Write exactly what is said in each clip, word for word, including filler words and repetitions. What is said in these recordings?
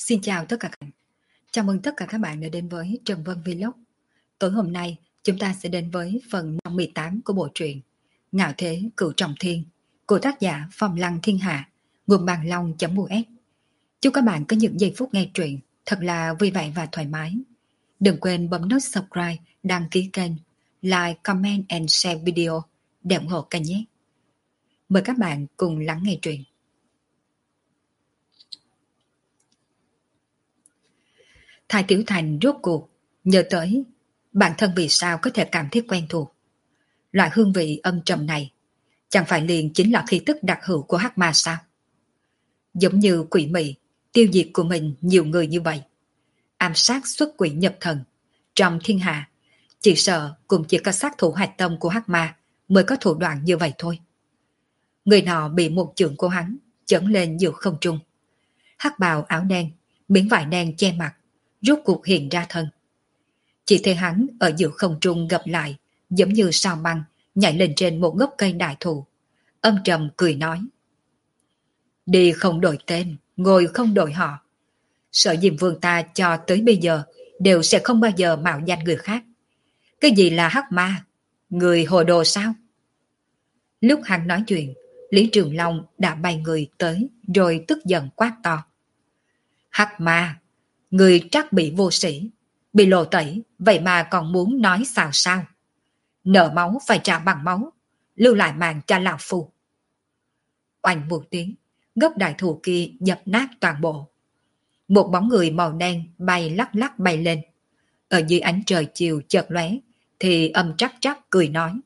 Xin chào tất cả các bạn. Chào mừng tất cả các bạn đã đến với Trần Vân Vlog. Tối hôm nay chúng ta sẽ đến với phần năm mươi tám của bộ truyện Ngạo Thế Cửu Trọng Thiên của tác giả Phong Lăng Thiên Hạ, nguồn bàn long.us. Chúc các bạn có những giây phút nghe truyện thật là vui vẻ và thoải mái. Đừng quên bấm nút subscribe, đăng ký kênh, like, comment and share video để ủng hộ kênh nhé. Mời các bạn cùng lắng nghe truyện. Thái Tiểu Thành rốt cuộc nhớ tới bản thân vì sao có thể cảm thấy quen thuộc. Loại hương vị âm trầm này chẳng phải liền chính là khí tức đặc hữu của hắc ma sao? Giống như quỷ mị tiêu diệt của mình nhiều người như vậy, ám sát xuất quỷ nhập thần, trong thiên hạ chỉ sợ cũng chỉ có sát thủ hạch tâm của hắc ma mới có thủ đoạn như vậy thôi. Người nọ bị một chưởng của hắn chấn lên giữa không trung, hắc bào áo đen, miếng vải đen che mặt, rốt cuộc hiện ra thân. Chỉ thấy hắn ở giữa không trung gập lại, giống như sao băng nhảy lên trên một gốc cây đại thụ, âm trầm cười nói: đi không đổi tên, ngồi không đổi họ. Sở Diêm Vương ta cho tới bây giờ đều sẽ không bao giờ mạo danh người khác. Cái gì là hắc ma? Người hồ đồ sao? Lúc hắn nói chuyện, Lý Trường Long đã bay người tới, rồi tức giận quát to: hắc ma, người trắc bị vô sĩ, bị lộ tẩy, vậy mà còn muốn nói xào sao? Nợ máu phải trả bằng máu, lưu lại mạng cho lão phu. Oanh một tiếng, gốc đại thụ kia dập nát toàn bộ. Một bóng người màu đen bay lắc lắc bay lên. Ở dưới ánh trời chiều chợt lóe, thì âm trắc trắc cười nói: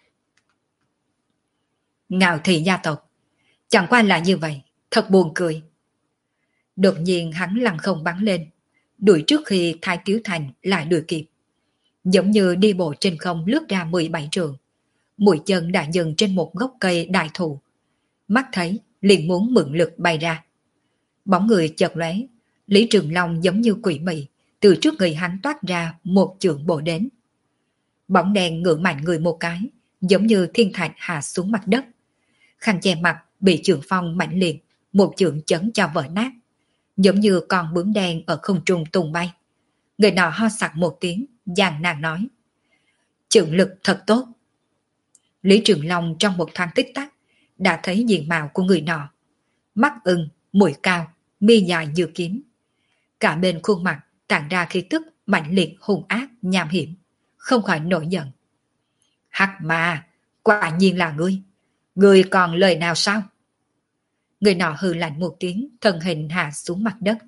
Ngạo Thị gia tộc, chẳng qua là như vậy, thật buồn cười. Đột nhiên hắn lăng không bắn lên, đuổi trước khi Thái Tiếu Thành lại đuổi kịp. Giống như đi bộ trên không lướt ra mười bảy trượng, mũi chân đã dừng trên một gốc cây đại thụ. Mắt thấy liền muốn mượn lực bay ra. Bóng người chợt lóe, Lý Trường Long giống như quỷ mị, từ trước người hắn toát ra một chưởng bổ đến. Bóng đèn ngửa mạnh người một cái, giống như thiên thạch hạ xuống mặt đất. Khăn che mặt bị chưởng phong mạnh liệt, một chưởng chấn cho vỡ nát, giống như con bướm đen ở không trung tung bay. Người nọ ho sặc một tiếng, giàn nàng nói: chưởng lực thật tốt. Lý Trường Long trong một thoáng tích tắc đã thấy diện mạo của người nọ. Mắt ưng, mũi cao, mi dài như kiếm. Cả bên khuôn mặt tản ra khí tức mạnh liệt hung ác nham hiểm, không khỏi nổi giận. Hắc ma, quả nhiên là ngươi. Ngươi còn lời nào sao? Người nọ hừ lạnh một tiếng, thân hình hạ xuống mặt đất.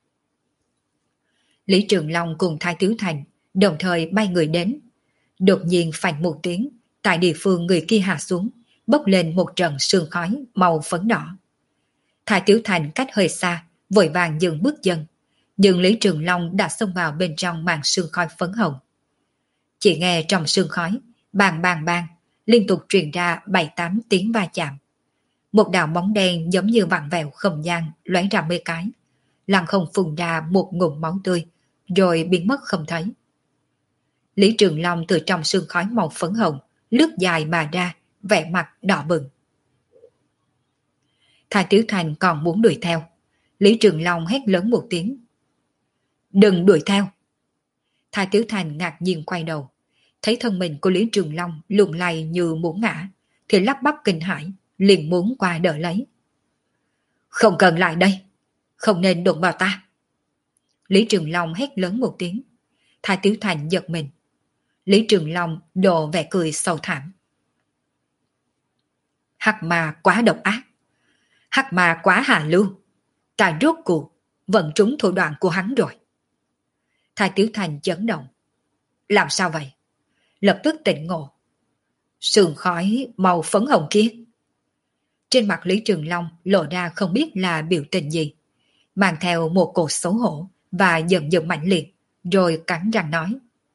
Lý Trường Long cùng Thái Tiếu Thành đồng thời bay người đến. Đột nhiên phanh một tiếng, tại địa phương người kia hạ xuống, bốc lên một trận sương khói màu phấn đỏ. Thái Tiếu Thành cách hơi xa, vội vàng dừng bước chân, nhưng Lý Trường Long đã xông vào bên trong màn sương khói phấn hồng. Chỉ nghe trong sương khói, bang bang bang, liên tục truyền ra bảy tám tiếng va chạm. Một đạo bóng đen giống như vặn vẹo không gian lóe ra mấy cái, lăng không phun ra một ngụm máu tươi, rồi biến mất không thấy. Lý Trường Long từ trong sương khói màu phấn hồng lướt dài mà ra, vẻ mặt đỏ bừng. Thái Tiếu Thành còn muốn đuổi theo. Lý Trường Long hét lớn một tiếng: đừng đuổi theo. Thái Tiếu Thành ngạc nhiên quay đầu, thấy thân mình của Lý Trường Long lung lay như muốn ngã, thì lắp bắp kinh hãi, liền muốn qua đỡ lấy. Không cần lại đây, không nên đụng vào ta. Lý Trường Long hét lớn một tiếng. Thái Tiếu Thành giật mình. Lý Trường Long đổ vẻ cười sâu thẳm. Hắc ma quá độc ác, hắc ma quá hạ lưu, ta rốt cuộc vẫn trúng thủ đoạn của hắn rồi. Thái Tiếu Thành chấn động. Làm sao vậy? Lập tức tỉnh ngộ. Sương khói màu phấn hồng kia. Trên mặt Lý Trường Long lộ ra không biết là biểu tình gì, mang theo một cột xấu hổ và giận dữ mạnh liệt, rồi cắn răng nói: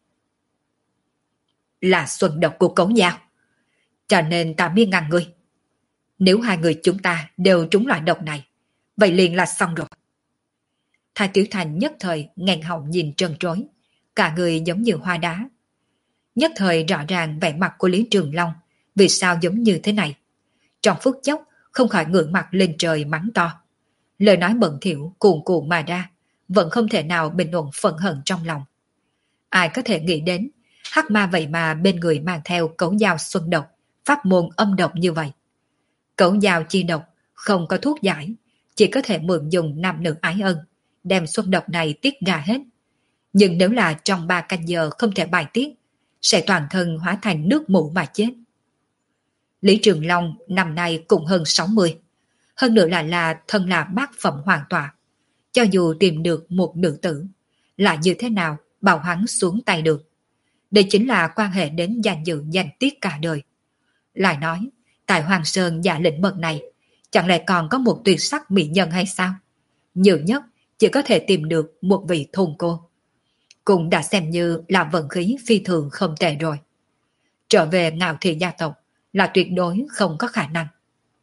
là xuân độc của Cống Dao, cho nên ta mới ngăn ngươi. Nếu hai người chúng ta đều trúng loại độc này, vậy liền là xong rồi. Thái Tiểu Thành nhất thời nghẹn họng nhìn trân trối, cả người giống như hoa đá. Nhất thời rõ ràng vẻ mặt của Lý Trường Long vì sao giống như thế này. Trong phút chốc không khỏi ngửa mặt lên trời mắng to. Lời nói bẩn thỉu cuồn cuộn mà ra, vẫn không thể nào bình ổn phẫn hận trong lòng. Ai có thể nghĩ đến, hắc ma vậy mà bên người mang theo cẩu dao xuân độc, pháp môn âm độc như vậy. Cẩu dao chi độc, không có thuốc giải, chỉ có thể mượn dùng nam nữ ái ân, đem xuân độc này tiết ra hết. Nhưng nếu là trong ba canh giờ không thể bài tiết, sẽ toàn thân hóa thành nước mủ mà chết. Lý Trường Long năm nay cũng hơn sáu mươi, hơn nữa là là thân là bát phẩm hoàn tọa. Cho dù tìm được một nữ tử, là như thế nào bảo hắn xuống tay được. Đây chính là quan hệ đến danh dự danh tiết cả đời. Lại nói, tại Hoàng Sơn giả lĩnh mật này, chẳng lẽ còn có một tuyệt sắc mỹ nhân hay sao? Nhiều nhất chỉ có thể tìm được một vị thôn cô. Cũng đã xem như là vận khí phi thường không tệ rồi. Trở về Ngạo Thị gia tộc là tuyệt đối không có khả năng.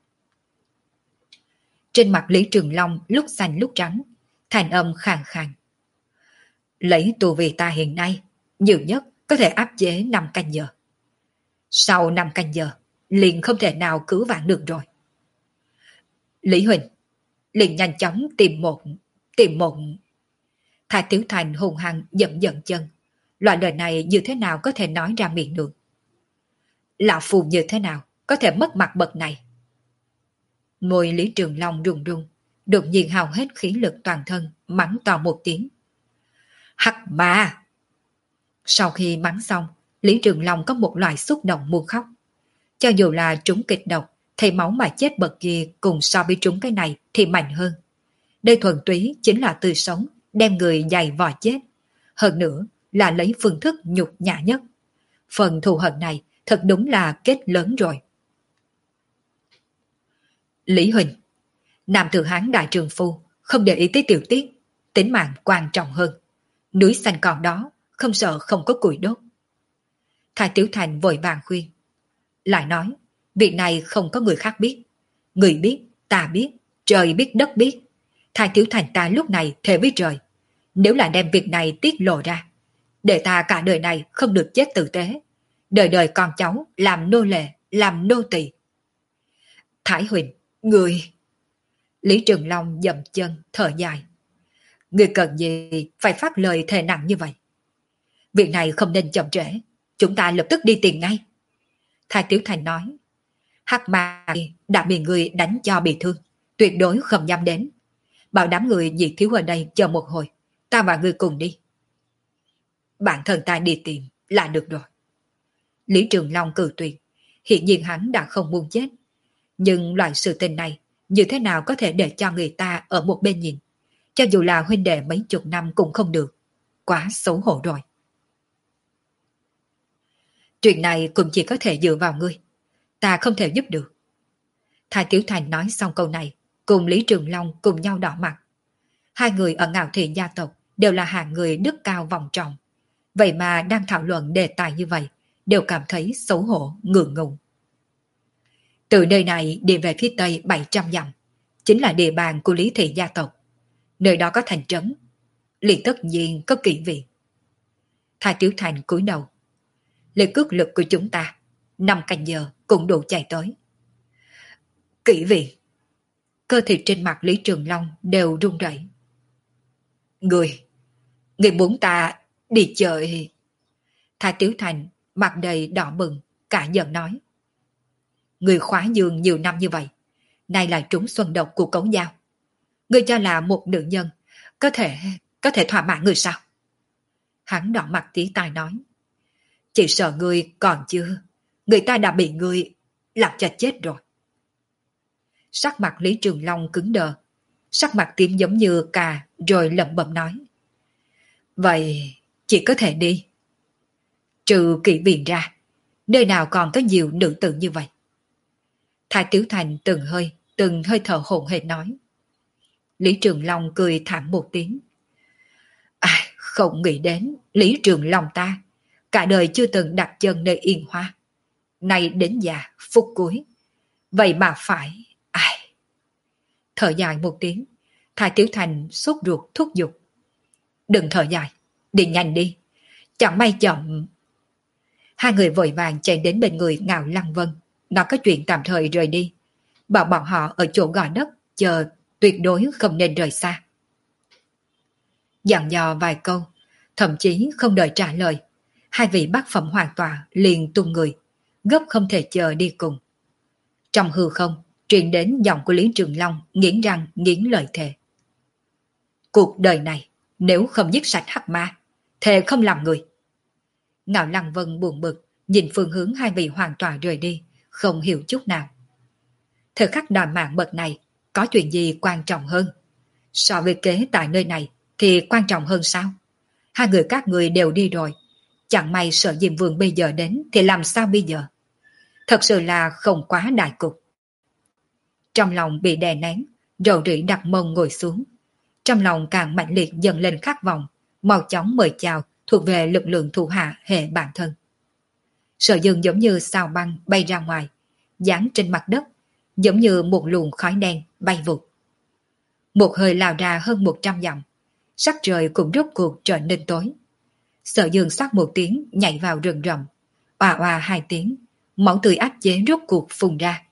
Trên mặt Lý Trường Long lúc xanh lúc trắng, thành âm khàn khàn. Lấy tu vi ta hiện nay, nhiều nhất có thể áp chế năm canh giờ. Sau năm canh giờ, liền không thể nào cứu vãn được rồi. Lý Huỳnh, liền nhanh chóng tìm một, tìm một... Thái Tiểu Thành hùng hăng giận giận chân. Loại lời này như thế nào có thể nói ra miệng được? Lão phù như thế nào có thể mất mặt bậc này? Môi Lý Trường Long run run, đột nhiên hao hết khí lực toàn thân, mắng to một tiếng. Hắc ma! Sau khi mắng xong, Lý Trường Long có một loại xúc động muốn khóc. Cho dù là trúng kịch độc, thì máu mà chết bậc kia cùng so với trúng cái này thì mạnh hơn. Đây thuần túy chính là tươi sống, đem người dày vò chết. Hơn nữa là lấy phương thức nhục nhã nhất. Phần thù hận này thật đúng là kết lớn rồi. Lý Huỳnh, Nam Thừa Hán đại trường phu, không để ý tới tiểu tiết, tính mạng quan trọng hơn. Núi xanh còn đó, không sợ không có củi đốt. Thái Tiểu Thành vội vàng khuyên. Lại nói, việc này không có người khác biết. Người biết, ta biết, trời biết đất biết. Thái Tiểu Thành ta lúc này thề với trời. Nếu là đem việc này tiết lộ ra, để ta cả đời này không được chết tử tế. Đời đời con cháu làm nô lệ, làm nô tỳ. Thái Huỳnh, người... Lý Trường Long dậm chân, thở dài. Người cần gì phải phát lời thề nặng như vậy? Việc này không nên chậm trễ. Chúng ta lập tức đi tìm ngay. Thái Tiểu Thành nói. Hắc ma đã bị người đánh cho bị thương, tuyệt đối không dám đến. Bảo đám người diệt thiếu ở đây chờ một hồi, ta và người cùng đi. Bản thân ta đi tìm là được rồi. Lý Trường Long cự tuyệt. Hiện nhiên hắn đã không muốn chết. Nhưng loại sự tình này như thế nào có thể để cho người ta ở một bên nhìn? Cho dù là huynh đệ mấy chục năm cũng không được. Quá xấu hổ rồi. Chuyện này cũng chỉ có thể dựa vào ngươi. Ta không thể giúp được. Thái Tiểu Thành nói xong câu này, cùng Lý Trường Long cùng nhau đỏ mặt. Hai người ở Ngạo Thị gia tộc đều là hạng người đức cao vọng trọng. Vậy mà đang thảo luận đề tài như vậy, đều cảm thấy xấu hổ, ngượng ngùng. Từ nơi này đi về phía tây bảy trăm dặm, chính là địa bàn của Lý Thị gia tộc. Nơi đó có thành trấn, liền tất nhiên có kỵ viện. Thái Tiểu Thành cúi đầu. Lời cước lực của chúng ta, năm canh giờ cũng đủ chạy tới. Kỵ viện. Cơ thịt trên mặt Lý Trường Long đều run rẩy. Người, người muốn ta đi chơi. Thái Tiểu Thành mặt đầy đỏ bừng, cả giận nói. Người khóa giường nhiều năm như vậy, nay lại trúng xuân độc của cống dao. Người cho là một nữ nhân, có thể, có thể thỏa mãn người sao? Hắn đỏ mặt tí tai nói. Chỉ sợ người còn chưa, người ta đã bị người làm cho chết rồi. Sắc mặt Lý Trường Long cứng đờ, sắc mặt tím giống như cà, rồi lẩm bẩm nói. Vậy chỉ có thể đi. Trừ kỵ viện ra, nơi nào còn có nhiều nữ tử như vậy? Thái Tiểu Thành từng hơi, từng hơi thở hổn hển nói. Lý Trường Long cười thảm một tiếng. À, không nghĩ đến Lý Trường Long ta, cả đời chưa từng đặt chân nơi Yên Hoa. Nay đến già, phút cuối. Vậy mà phải... Ai... Thở dài một tiếng, Thái Tiểu Thành sốt ruột thúc giục. Đừng thở dài, đi nhanh đi. Chẳng may chậm... Hai người vội vàng chạy đến bên người Ngạo Lăng Vân, nói có chuyện tạm thời rời đi. Bảo bọn họ ở chỗ gò đất, chờ tuyệt đối không nên rời xa. Dặn dò vài câu, thậm chí không đợi trả lời, hai vị bác phẩm hoàn tọa liền tung người, gấp không thể chờ đi cùng. Trong hư không, truyền đến giọng của Lý Trường Long nghiến răng nghiến lợi thề. Cuộc đời này, nếu không giết sạch hắc ma, thề không làm người. Ngạo Lăng Vân buồn bực, nhìn phương hướng hai vị hoàn tọa rời đi, không hiểu chút nào. Thời khắc đòi mạng bậc này, có chuyện gì quan trọng hơn? So với kế tại nơi này, thì quan trọng hơn sao? Hai người các người đều đi rồi, chẳng may sợ Diêm Vương bây giờ đến thì làm sao bây giờ? Thật sự là không quá đại cục. Trong lòng bị đè nén, rầu rĩ đặt mông ngồi xuống. Trong lòng càng mạnh liệt dần lên khát vọng, mau chóng mời chào thuộc về lực lượng thủ hạ hệ bản thân. Sở Dương giống như sao băng bay ra ngoài, dán trên mặt đất, giống như một luồng khói đen bay vụt. Một hơi lao ra hơn một trăm dặm, sắc trời cũng rốt cuộc trở nên tối. Sở Dương sắc một tiếng nhảy vào rừng rậm, oà oà hai tiếng, máu tươi áp chế rốt cuộc phun ra.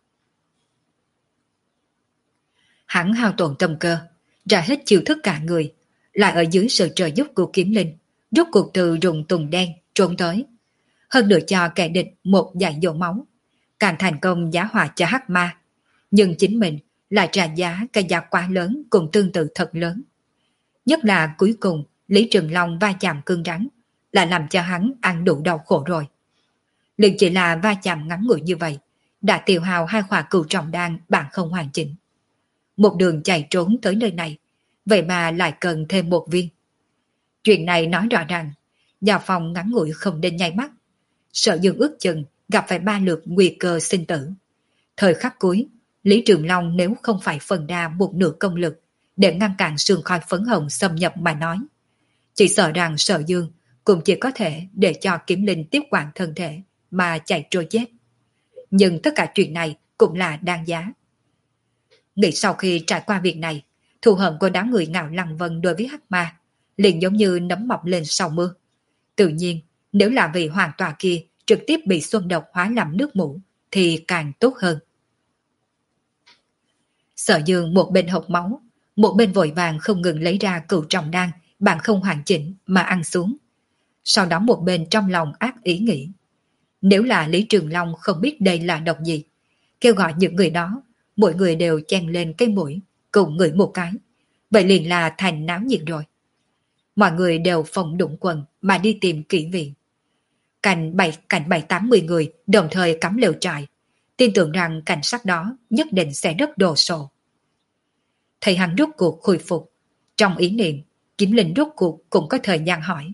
Hắn hao tổn tâm cơ, ra hết chiêu thức cả người, lại ở dưới sự trợ giúp của kiếm linh, rốt cuộc từ rụng tùng đen trốn tới. Hơn nữa cho kẻ địch một dải dỗ máu, càng thành công giá họa cho hắc ma, nhưng chính mình lại trả giá cái giá quá lớn cùng tương tự thật lớn. Nhất là cuối cùng Lý Trường Long va chạm cứng rắn, lại làm cho hắn ăn đủ đau khổ rồi. liền chỉ là va chạm ngắn ngủi như vậy, đã tiêu hao hai khỏa cửu trọng đan bạn không hoàn chỉnh. Một đường chạy trốn tới nơi này, vậy mà lại cần thêm một viên. Chuyện này nói rõ ràng, Gia Phong ngắn ngủi không nên nháy mắt. Sợ Dương ước chừng gặp phải ba lượt nguy cơ sinh tử. Thời khắc cuối, Lý Trường Long nếu không phải phần đa một nửa công lực để ngăn cản sương khói phấn hồng xâm nhập mà nói, chỉ sợ rằng Sở Dương cũng chỉ có thể để cho kiếm linh tiếp quản thân thể mà chạy trôi chết. Nhưng tất cả chuyện này cũng là đáng giá. Nghĩ sau khi trải qua việc này, thù hận của đám người Ngạo Lăng Vân đối với Hắc Ma liền giống như nấm mọc lên sau mưa. Tự nhiên, nếu là vì hoàn tòa kia trực tiếp bị xuân độc hóa làm nước mũ thì càng tốt hơn. Sở Dương một bên hộc máu, một bên vội vàng không ngừng lấy ra cửu trọng đan bạn không hoàn chỉnh mà ăn xuống. Sau đó một bên trong lòng ác ý nghĩ, nếu là Lý Trường Long không biết đây là độc gì, kêu gọi những người đó, mỗi người đều chen lên cái mũi, cùng ngửi một cái, vậy liền là thành náo nhiệt rồi. Mọi người đều phòng đụng quần mà đi tìm kỹ viện. Cảnh bảy cảnh bảy tám mươi người đồng thời cắm lều trại, tin tưởng rằng cảnh sát đó nhất định sẽ rất đồ sộ. Thầy hắn rốt cuộc khôi phục, trong ý niệm, Kiếm Linh rốt cuộc cũng có thời gian hỏi.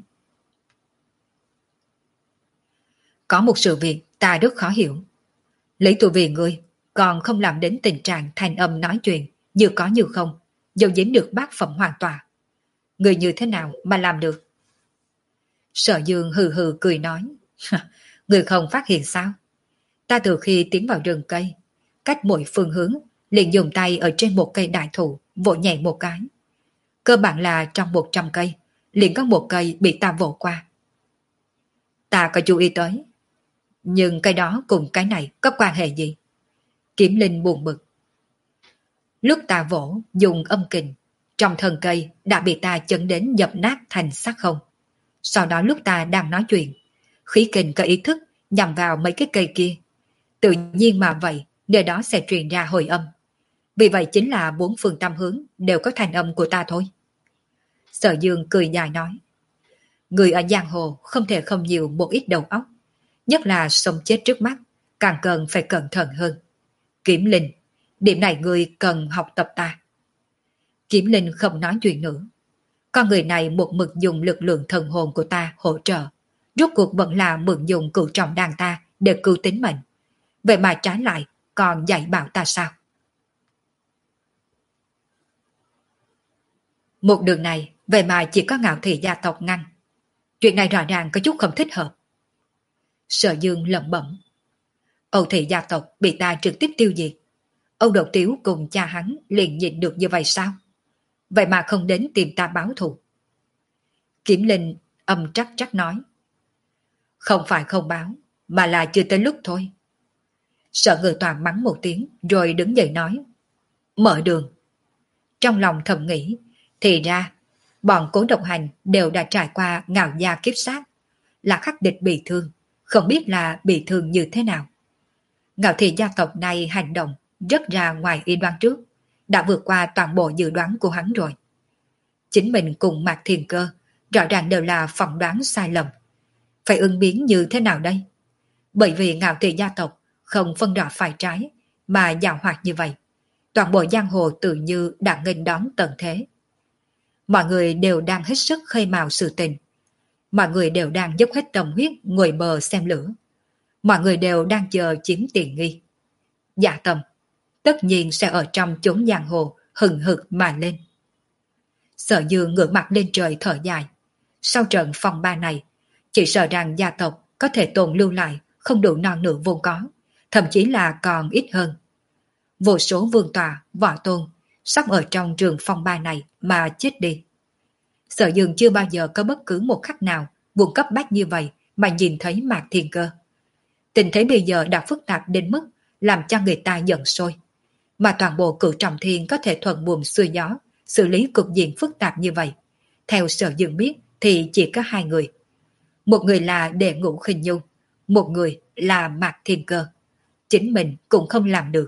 Có một sự việc ta rất khó hiểu. Lấy tôi vì ngươi, còn không làm đến tình trạng thanh âm nói chuyện, như có như không, dầu dính được bát phẩm hoàn tòa. Người như thế nào mà làm được? Sở Dương hừ hừ cười nói, người không phát hiện sao? Ta từ khi tiến vào rừng cây, cách mỗi phương hướng, liền dùng tay ở trên một cây đại thụ, vỗ nhẹ một cái. Cơ bản là trong một trăm cây, liền có một cây bị ta vỗ qua. Ta có chú ý tới. Nhưng cái đó cùng cái này có quan hệ gì? Kiếm Linh buồn bực. Lúc ta vỗ, dùng âm kình, trong thân cây đã bị ta chấn đến dập nát thành xác không. Sau đó lúc ta đang nói chuyện, khí kình có ý thức nhằm vào mấy cái cây kia. Tự nhiên mà vậy, nơi đó sẽ truyền ra hồi âm. Vì vậy chính là bốn phương tam hướng đều có thành âm của ta thôi. Sở Dương cười dài nói, người ở giang hồ không thể không nhiều một ít đầu óc, nhất là sống chết trước mắt, càng cần phải cẩn thận hơn. Kiếm Linh, điểm này người cần học tập ta. Kiếm Linh không nói chuyện nữa. Con người này một mực dùng lực lượng thần hồn của ta hỗ trợ, rốt cuộc vẫn là mượn dùng cửu trọng đàn ta để cứu tính mệnh. Vậy mà trái lại còn dạy bảo ta sao? Một đường này, vậy mà chỉ có Ngạo Thị gia tộc ngăn. Chuyện này rõ ràng có chút không thích hợp. Sở Dương lẩm bẩm. Âu Thị gia tộc bị ta trực tiếp tiêu diệt. Âu Độc Tiếu cùng cha hắn liền nhịn được như vậy sao? Vậy mà không đến tìm ta báo thù. Kiếm Linh âm trắc trắc nói. Không phải không báo, mà là chưa tới lúc thôi. Sở Người Toàn mắng một tiếng rồi đứng dậy nói. Mở đường. Trong lòng thầm nghĩ, thì ra, Bọn Cố Độc Hành đều đã trải qua ngạo gia kiếp sát, là khắc địch bị thương, không biết là bị thương như thế nào. Ngạo thị gia tộc này hành động rất ra ngoài ý đoán trước, đã vượt qua toàn bộ dự đoán của hắn rồi. Chính mình cùng Mạc Thiên Cơ rõ ràng đều là phỏng đoán sai lầm. Phải ứng biến như thế nào đây? Bởi vì Ngạo thị gia tộc không phân rõ phải trái mà giàu hoạt như vậy, toàn bộ giang hồ tự như đã nghênh đón tận thế. Mọi người đều đang hết sức khơi mào sự tình. Mọi người đều đang dốc hết tâm huyết ngồi bờ xem lửa. Mọi người đều đang chờ chiếm tiện nghi. Dạ Tâm tất nhiên sẽ ở trong chốn giang hồ hừng hực mà lên. Sở Dương ngửa mặt lên trời thở dài. Sau trận phong ba này, chỉ sợ rằng gia tộc có thể tồn lưu lại không đủ non nửa vốn có, thậm chí là còn ít hơn. Vô số vương tòa, võ tôn sắp ở trong trường phong ba này mà chết đi. Sở Dương chưa bao giờ có bất cứ một khắc nào buồn cấp bách như vậy mà nhìn thấy Mạc Thiên Cơ. Tình thế bây giờ đã phức tạp đến mức làm cho người ta giận sôi. Mà toàn bộ Cửu Trọng Thiên có thể thuận buồm xuôi gió xử lý cục diện phức tạp như vậy. Theo Sở Dương biết thì chỉ có hai người. Một người là Đệ Ngũ Khinh Nhu, một người là Mạc Thiên Cơ. Chính mình cũng không làm được.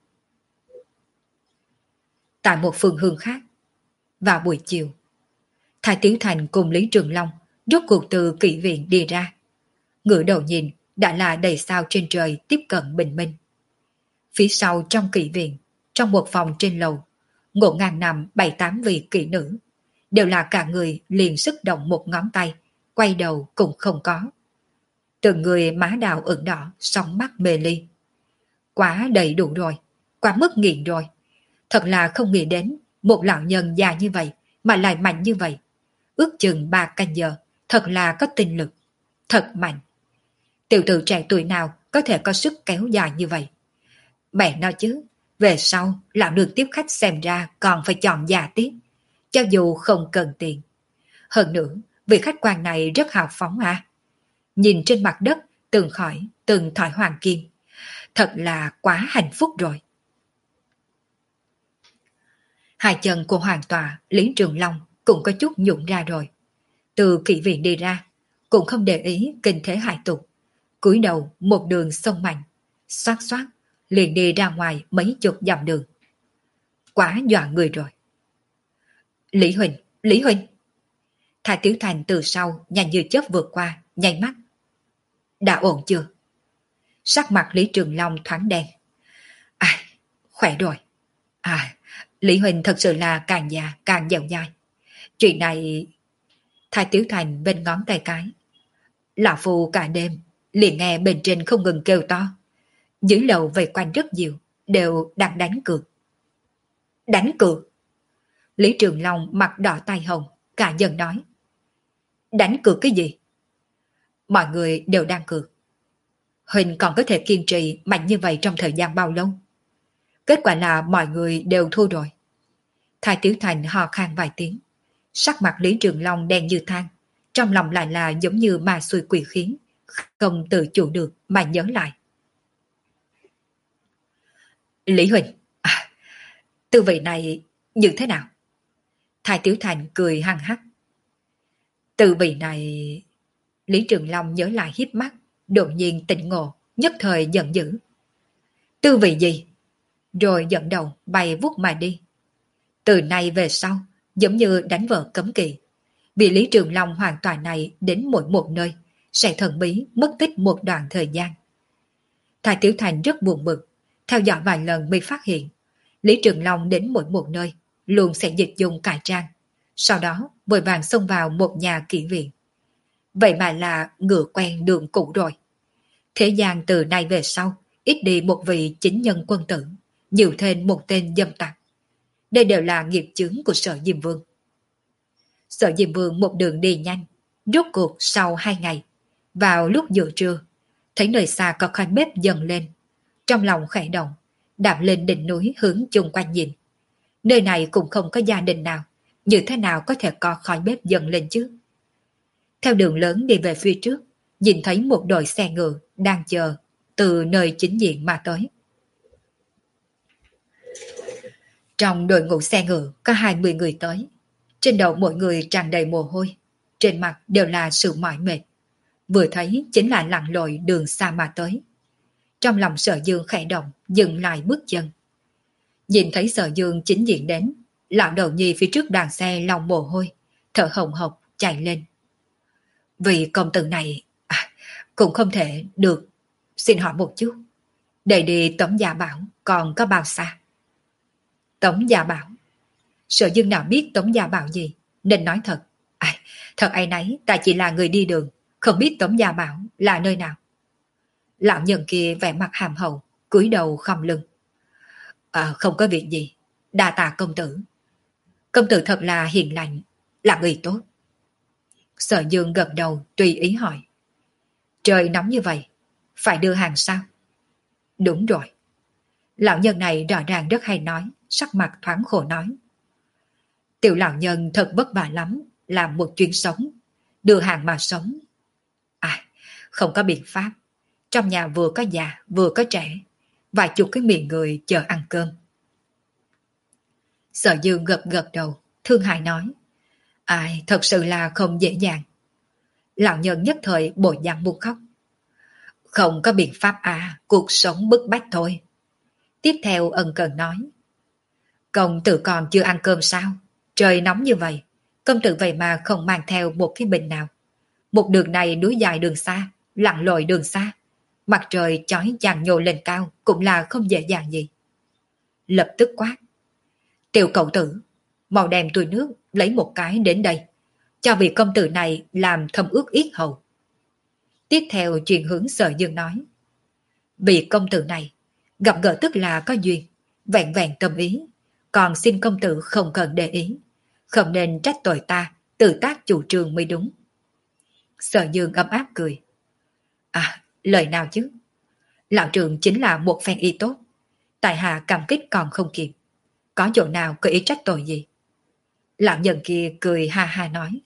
Tại một phương hướng khác, vào buổi chiều, Thái Tiểu Thành cùng Lý Trường Long rốt cuộc từ kỵ viện đi ra. Ngửa đầu nhìn đã là đầy sao trên trời tiếp cận bình minh. Phía sau trong kỵ viện, trong một phòng trên lầu, ngộ ngang nằm bảy tám vị kỵ nữ, đều là cả người liền sức động một ngón tay, quay đầu cũng không có. Từng người má đào ửng đỏ, sóng mắt mê ly. Quá đầy đủ rồi, quá mức nghiện rồi. Thật là không nghĩ đến một lão nhân già như vậy mà lại mạnh như vậy. Ước chừng ba canh giờ, thật là có tinh lực. Thật mạnh. Tiểu tử trẻ tuổi nào có thể có sức kéo dài như vậy? Mẹ nói chứ, về sau lão đường tiếp khách xem ra còn phải chọn già tiếp, cho dù không cần tiền. Hơn nữa, vị khách quan này rất hào phóng à. Nhìn trên mặt đất từng khỏi từng thỏi hoàng kim, thật là quá hạnh phúc rồi. Hai chân của hoàng tòa Lý Trường Long cũng có chút nhũn ra rồi. Từ kỵ viện đi ra, cũng không để ý kinh thế hại tục, cúi đầu một đường sông mạnh, xoát xoát liền đi ra ngoài mấy chục dặm đường. Quá dọa người rồi. Lý Huỳnh, Lý Huỳnh. Thái Tiểu Thành từ sau nhanh như chớp vượt qua, nháy mắt. Đã ổn chưa? Sắc mặt Lý Trường Long thoáng đen. À, khỏe rồi. À, Lý Huỳnh thật sự là càng già càng dẻo dai. Chuyện này... Thái Tiểu Thành bên ngón tay cái. Lão Phu cả đêm liền nghe bên trên không ngừng kêu to. Dưới lầu vây quanh rất nhiều, đều đang đánh cược. Đánh cược? Lý Trường Long mặt đỏ tai hồng, cả dần nói. Đánh cược cái gì? Mọi người đều đang cược. Huỳnh còn có thể kiên trì mạnh như vậy trong thời gian bao lâu? Kết quả là mọi người đều thua rồi. Thái Tiểu Thành hò khan vài tiếng. Sắc mặt Lý Trường Long đen như than, trong lòng lại là giống như ma xui quỷ khiến, không tự chủ được mà nhớ lại. Lý Huỳnh, à, tư vị này như thế nào? Thái Tiểu Thành cười hăng hắc. Tư vị này... Lý Trường Long nhớ lại hiếp mắt, đột nhiên tỉnh ngộ, nhất thời giận dữ. Tư vị gì? Rồi dẫn đầu bay vút mà đi. Từ nay về sau, giống như đánh vợ cấm kỵ. Vì Lý Trường Long hoàn toàn này đến mỗi một nơi, sẽ thần bí mất tích một đoạn thời gian. Thái Tiểu Thành rất buồn bực, theo dõi vài lần mới phát hiện, Lý Trường Long đến mỗi một nơi, luôn sẽ dịch dùng cải trang, sau đó vội vàng xông vào một nhà kỹ viện. Vậy mà là ngựa quen đường cũ rồi. Thế gian từ nay về sau, ít đi một vị chính nhân quân tử, nhiều thêm một tên dâm tặc. Đây đều là nghiệp chướng của Sở Diêm Vương. Sở Diêm Vương một đường đi nhanh, rốt cuộc sau hai ngày, vào lúc giữa trưa, thấy nơi xa có khói bếp dần lên. Trong lòng khẽ động, đạp lên đỉnh núi hướng chung quanh nhìn. Nơi này cũng không có gia đình nào, như thế nào có thể có khói bếp dần lên chứ? Theo đường lớn đi về phía trước, nhìn thấy một đội xe ngựa đang chờ từ nơi chính diện mà tới. Trong đội ngũ xe ngựa có hai mươi người tới. Trên đầu mỗi người tràn đầy mồ hôi, trên mặt đều là sự mỏi mệt. Vừa thấy chính là lặn lội đường xa mà tới. Trong lòng Sở Dương khẽ động, dừng lại bước chân. Nhìn thấy Sở Dương chính diện đến, lão đầu nhi phía trước đoàn xe lòng mồ hôi, thở hồng hộc chạy lên. Vì công tử này à, cũng không thể được. Xin hỏi một chút, để đi Tống Gia Bảo còn có bao xa? Tống Gia Bảo? Sở Dương nào biết Tống Gia Bảo gì, nên nói thật. À, thật áy náy, ta chỉ là người đi đường, không biết Tống Gia Bảo là nơi nào. Lão nhân kia vẻ mặt hàm hậu, cúi đầu khom lưng. À, không có việc gì, đa tạ công tử. Công tử thật là hiền lành, là người tốt. Sở Dương gật đầu tùy ý hỏi. Trời nóng như vậy, phải đưa hàng sao? Đúng rồi. Lão nhân này rõ ràng rất hay nói, sắc mặt thoáng khổ nói. Tiểu lão nhân thật vất vả lắm, làm một chuyến sống, đưa hàng mà sống. À, không có biện pháp. Trong nhà vừa có già, vừa có trẻ, vài chục cái miệng người chờ ăn cơm. Sở Dương gật gật đầu, thương hại nói. Ai, thật sự là không dễ dàng. Lão nhân nhất thời bộ dạng buồn khóc. Không có biện pháp à, cuộc sống bức bách thôi. Tiếp theo ân cần nói. Công tử còn chưa ăn cơm sao? Trời nóng như vậy, công tử vậy mà không mang theo một cái bình nào. Một đường này núi dài đường xa, lặn lội đường xa. Mặt trời chói chang nhô lên cao cũng là không dễ dàng gì. Lập tức quát. Tiểu cậu tử, mau đem tôi nước lấy một cái đến đây, cho vị công tử này làm thâm ước yết hầu. Tiếp theo chuyển hướng Sở Dương nói. Vị công tử này, gặp gỡ tức là có duyên, vẹn vẹn tâm ý, còn xin công tử không cần để ý, không nên trách tội ta, tự tác chủ trương mới đúng. Sở Dương ấm áp cười. À, lời nào chứ? Lão trưởng chính là một phen y tốt, tại hạ cảm kích còn không kịp, có chỗ nào có ý trách tội gì? Lão nhân kia cười ha ha nói.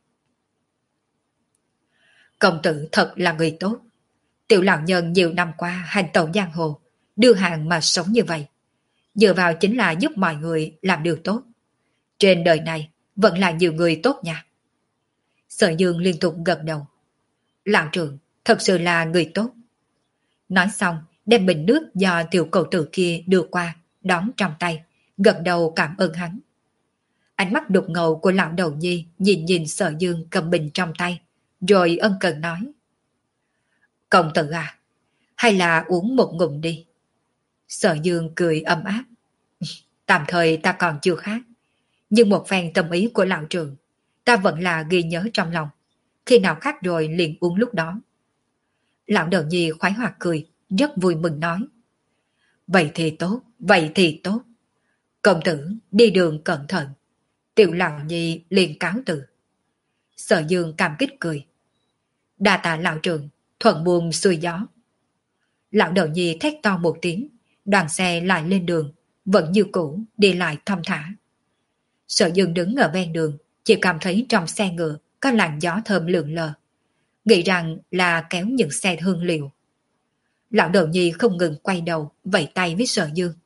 Công tử thật là người tốt. Tiểu lão nhân nhiều năm qua hành tẩu giang hồ, đưa hàng mà sống như vậy, dựa vào chính là giúp mọi người làm điều tốt. Trên đời này vẫn là nhiều người tốt nha. Sở Dương liên tục gật đầu. Lão trưởng thật sự là người tốt. Nói xong đem bình nước do tiểu cầu tử kia đưa qua, đón trong tay, gật đầu cảm ơn hắn. Ánh mắt đục ngầu của lão đầu nhi nhìn nhìn Sở Dương cầm bình trong tay, rồi ân cần nói. Công tử à, hay là uống một ngụm đi. Sở Dương cười ấm áp. Tạm thời ta còn chưa khát, nhưng một phen tâm ý của lão trưởng, ta vẫn là ghi nhớ trong lòng. Khi nào khát rồi liền uống lúc đó. Lão đầu nhi khoái hoạt cười, rất vui mừng nói. Vậy thì tốt, vậy thì tốt. Công tử đi đường cẩn thận. Tiểu lão nhi liền cáo từ. Sở Dương cảm kích cười. Đa tạ lão trưởng, thuận buồm xuôi gió. Lão đầu nhi thét to một tiếng, đoàn xe lại lên đường, vẫn như cũ đi lại thong thả. Sở Dương đứng ở ven đường, chỉ cảm thấy trong xe ngựa có làn gió thơm lượn lờ, nghĩ rằng là kéo những xe hương liệu. Lão đầu nhi không ngừng quay đầu vẫy tay với Sở Dương.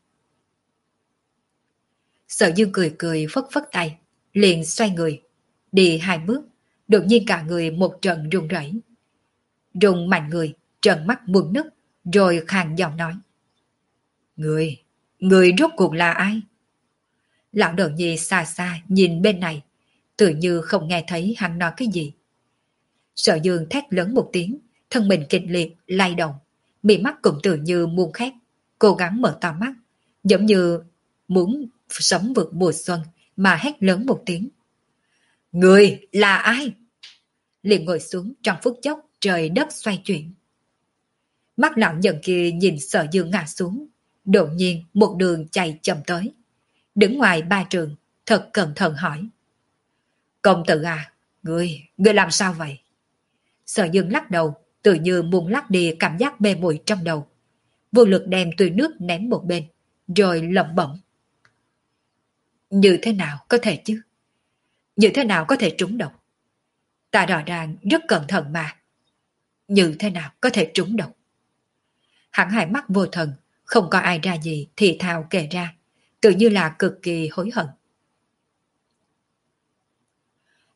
Sở Dương cười cười phất phất tay, liền xoay người, đi hai bước, đột nhiên cả người một trận run rẩy, rung mạnh người, trợn mắt buồn nức, rồi khàn giọng nói: Người, người rốt cuộc là ai? Lão đầu nhi xa xa nhìn bên này, tự như không nghe thấy hắn nói cái gì. Sở Dương thét lớn một tiếng, thân mình kịch liệt lay động, mí mắt cũng tự như muôn khét, cố gắng mở to mắt, giống như muốn sống vượt mùa xuân mà hét lớn một tiếng. Người là ai? Liền ngồi xuống, trong phút chốc trời đất xoay chuyển. Mắt lão nhân kia nhìn Sở Dương ngã xuống, đột nhiên một đường chạy chậm tới, đứng ngoài ba trường, thật cẩn thận hỏi: Công tử à, ngươi, ngươi làm sao vậy? Sở Dương lắc đầu, tự như muốn lắc đi cảm giác mê muội trong đầu, vô lực đem tùy nước ném một bên, rồi lẩm bẩm: Như thế nào có thể chứ? Như thế nào có thể trúng độc? Ta rõ ràng rất cẩn thận mà. Như thế nào có thể trúng độc? Hắn hai mắt vô thần, không có ai ra gì thì thào kể ra, tự như là cực kỳ hối hận.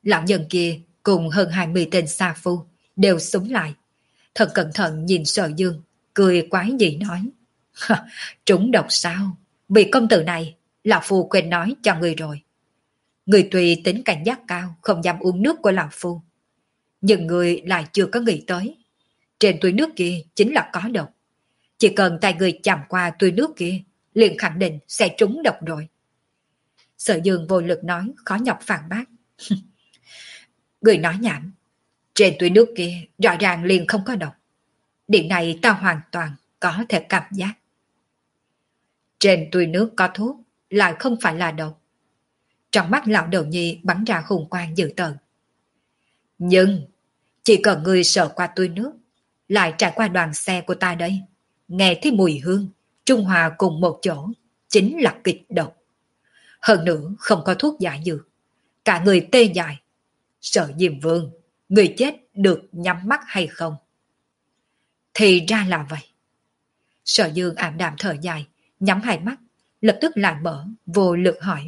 Lão nhân kia cùng hơn hai mươi tên sa phu đều súng lại. Thật cẩn thận nhìn Sở Dương, cười quái dị nói. Trúng độc sao? Vị công tử này, lão phu quên nói cho người rồi. Người tùy tính cảnh giác cao, không dám uống nước của lão phu. Nhưng người lại chưa có nghĩ tới. Trên túi nước kia chính là có độc. Chỉ cần tay người chạm qua túi nước kia, liền khẳng định sẽ trúng độc rồi. Sở Dương vô lực nói, khó nhọc phản bác. Người nói nhảm. Trên túi nước kia rõ ràng liền không có độc. Điểm này ta hoàn toàn có thể cảm giác. Trên túi nước có thuốc, lại không phải là độc. Trong mắt lão đầu nhi bắn ra hùng quang dữ tợn. Nhưng, chỉ cần người sợ qua túi nước, lại trải qua đoàn xe của ta đây, nghe thấy mùi hương, trung hòa cùng một chỗ, chính là kịch độc. Hơn nữa không có thuốc giải dược, cả người tê dại. Sợ Diêm Vương, người chết được nhắm mắt hay không? Thì ra là vậy. Sở Dương ảm đạm thở dài, nhắm hai mắt, lập tức lại mở, vô lực hỏi.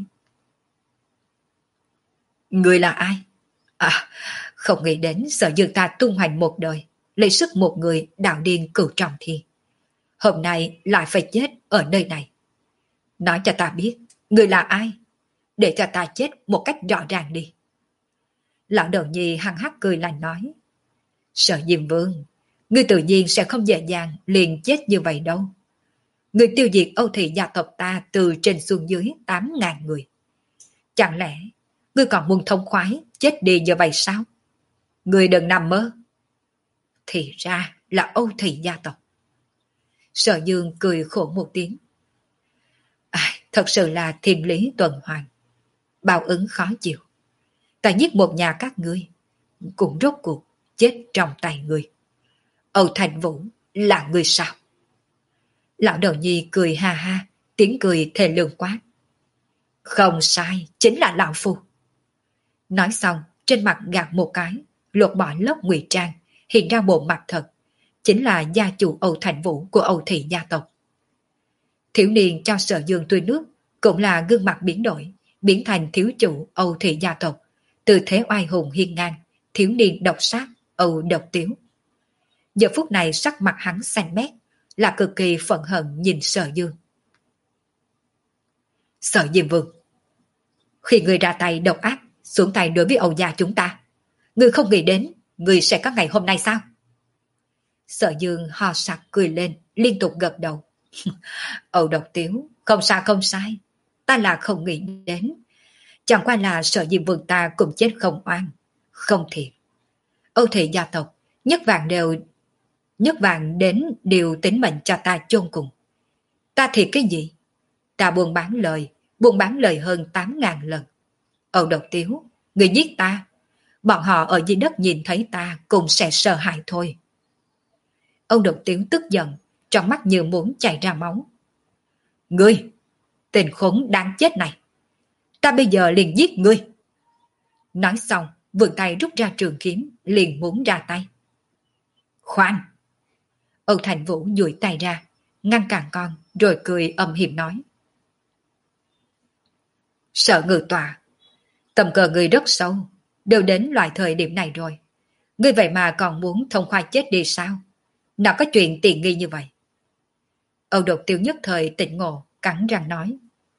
Người là ai? À, không nghĩ đến Sở Dương ta tung hoành một đời, lấy sức một người đạo điên cửu trọng thiên. Hôm nay lại phải chết ở nơi này. Nói cho ta biết, người là ai? Để cho ta chết một cách rõ ràng đi. Lão đầu nhi hăng hắc cười lạnh nói. Sở Diêm Vương, ngươi tự nhiên sẽ không dễ dàng liền chết như vậy đâu. Ngươi tiêu diệt Âu Thị gia tộc ta từ trên xuống dưới tám ngàn người. Chẳng lẽ ngươi còn muốn thông khoái chết đi như vậy sao? Ngươi đừng nằm mơ. Thì ra là Âu Thị gia tộc. Sở Dương cười khổ một tiếng. À, thật sự là thiên lý tuần hoàn. Báo ứng khó chịu. Ta giết một nhà các ngươi, cũng rốt cuộc chết trong tay ngươi. Âu Thành Vũ là người sao? Lão đầu nhi cười ha ha, tiếng cười thề lương quát. Không sai, chính là lão phu. Nói xong, trên mặt gạt một cái, lột bỏ lớp ngụy trang, hiện ra bộ mặt thật, chính là gia chủ Âu Thành Vũ của Âu Thị gia tộc. Thiếu niên cho Sở Dương tươi nước, cũng là gương mặt biến đổi, biến thành thiếu chủ Âu Thị gia tộc, từ thế oai hùng hiên ngang, thiếu niên độc sát, Âu Độc Tiếu. Giờ phút này sắc mặt hắn xanh mét, là cực kỳ phẫn hận nhìn Sở Dương. Sở Diêm Vương, khi người ra tay độc ác, xuống tay đối với Âu gia chúng ta, người không nghĩ đến người sẽ có ngày hôm nay sao? Sở Dương ho sặc cười lên, liên tục gật đầu. Âu Độc Tiếu, không sai không sai, ta là không nghĩ đến. Chẳng qua là Sở Diêm Vương ta cũng chết không oan, không thiệt. Âu Thị gia tộc, nhất vàng đều nhất vàng đến điều tính mệnh cho ta chôn cùng. Ta thiệt cái gì? Ta buôn bán lời, buôn bán lời hơn tám ngàn lần. Âu Độc Tiếu, người giết ta, bọn họ ở dưới đất nhìn thấy ta cũng sẽ sợ hãi thôi. Âu Độc Tiếu tức giận, trong mắt như muốn chảy ra máu. Ngươi, tên khốn đáng chết này, ta bây giờ liền giết ngươi. Nói xong, vươn tay rút ra trường kiếm, liền muốn ra tay. Khoan! Âu Thành Vũ duỗi tay ra, ngăn cản con, rồi cười âm hiểm nói. Sợ ngự tòa, tầm cờ ngươi rất sâu, đều đến loại thời điểm này rồi. Ngươi vậy mà còn muốn thông khoa chết đi sao? Nào có chuyện tiện nghi như vậy? Âu Độc Tiêu nhất thời tỉnh ngộ, cắn răng nói.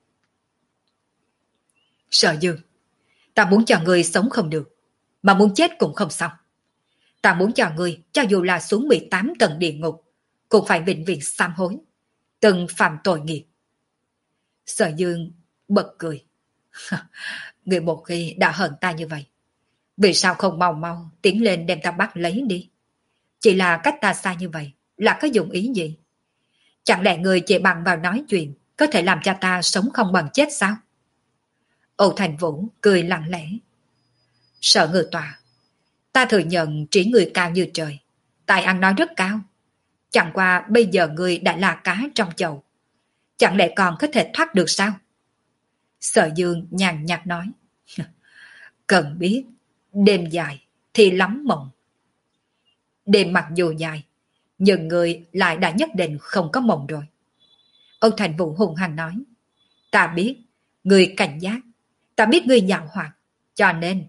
Sở Dương, ta muốn cho ngươi sống không được, mà muốn chết cũng không xong. Ta muốn cho ngươi, cho dù là xuống mười tám tầng địa ngục, cũng phải vĩnh viễn sám hối, từng phạm tội nghiệp. Sở Dương bật cười. Người một khi đã hận ta như vậy, vì sao không mau mau tiến lên đem ta bắt lấy đi? Chỉ là cách ta xa như vậy, là có dụng ý gì? Chẳng lẽ người chỉ bằng vào nói chuyện có thể làm cho ta sống không bằng chết sao? Âu Thành Vũ cười lặng lẽ. Sở Ngự Tòa, ta thừa nhận trí người cao như trời, tài ăn nói rất cao. Chẳng qua bây giờ người đã là cá trong chậu, chẳng lẽ còn có thể thoát được sao? Sở Dương nhàn nhạt nói. Cần biết, đêm dài thì lắm mộng. Đêm mặc dù dài, nhưng người lại đã nhất định không có mộng rồi. Âu Thành Vũ hùng hăng nói. Ta biết, người cảnh giác, ta biết người giàu hoạt, cho nên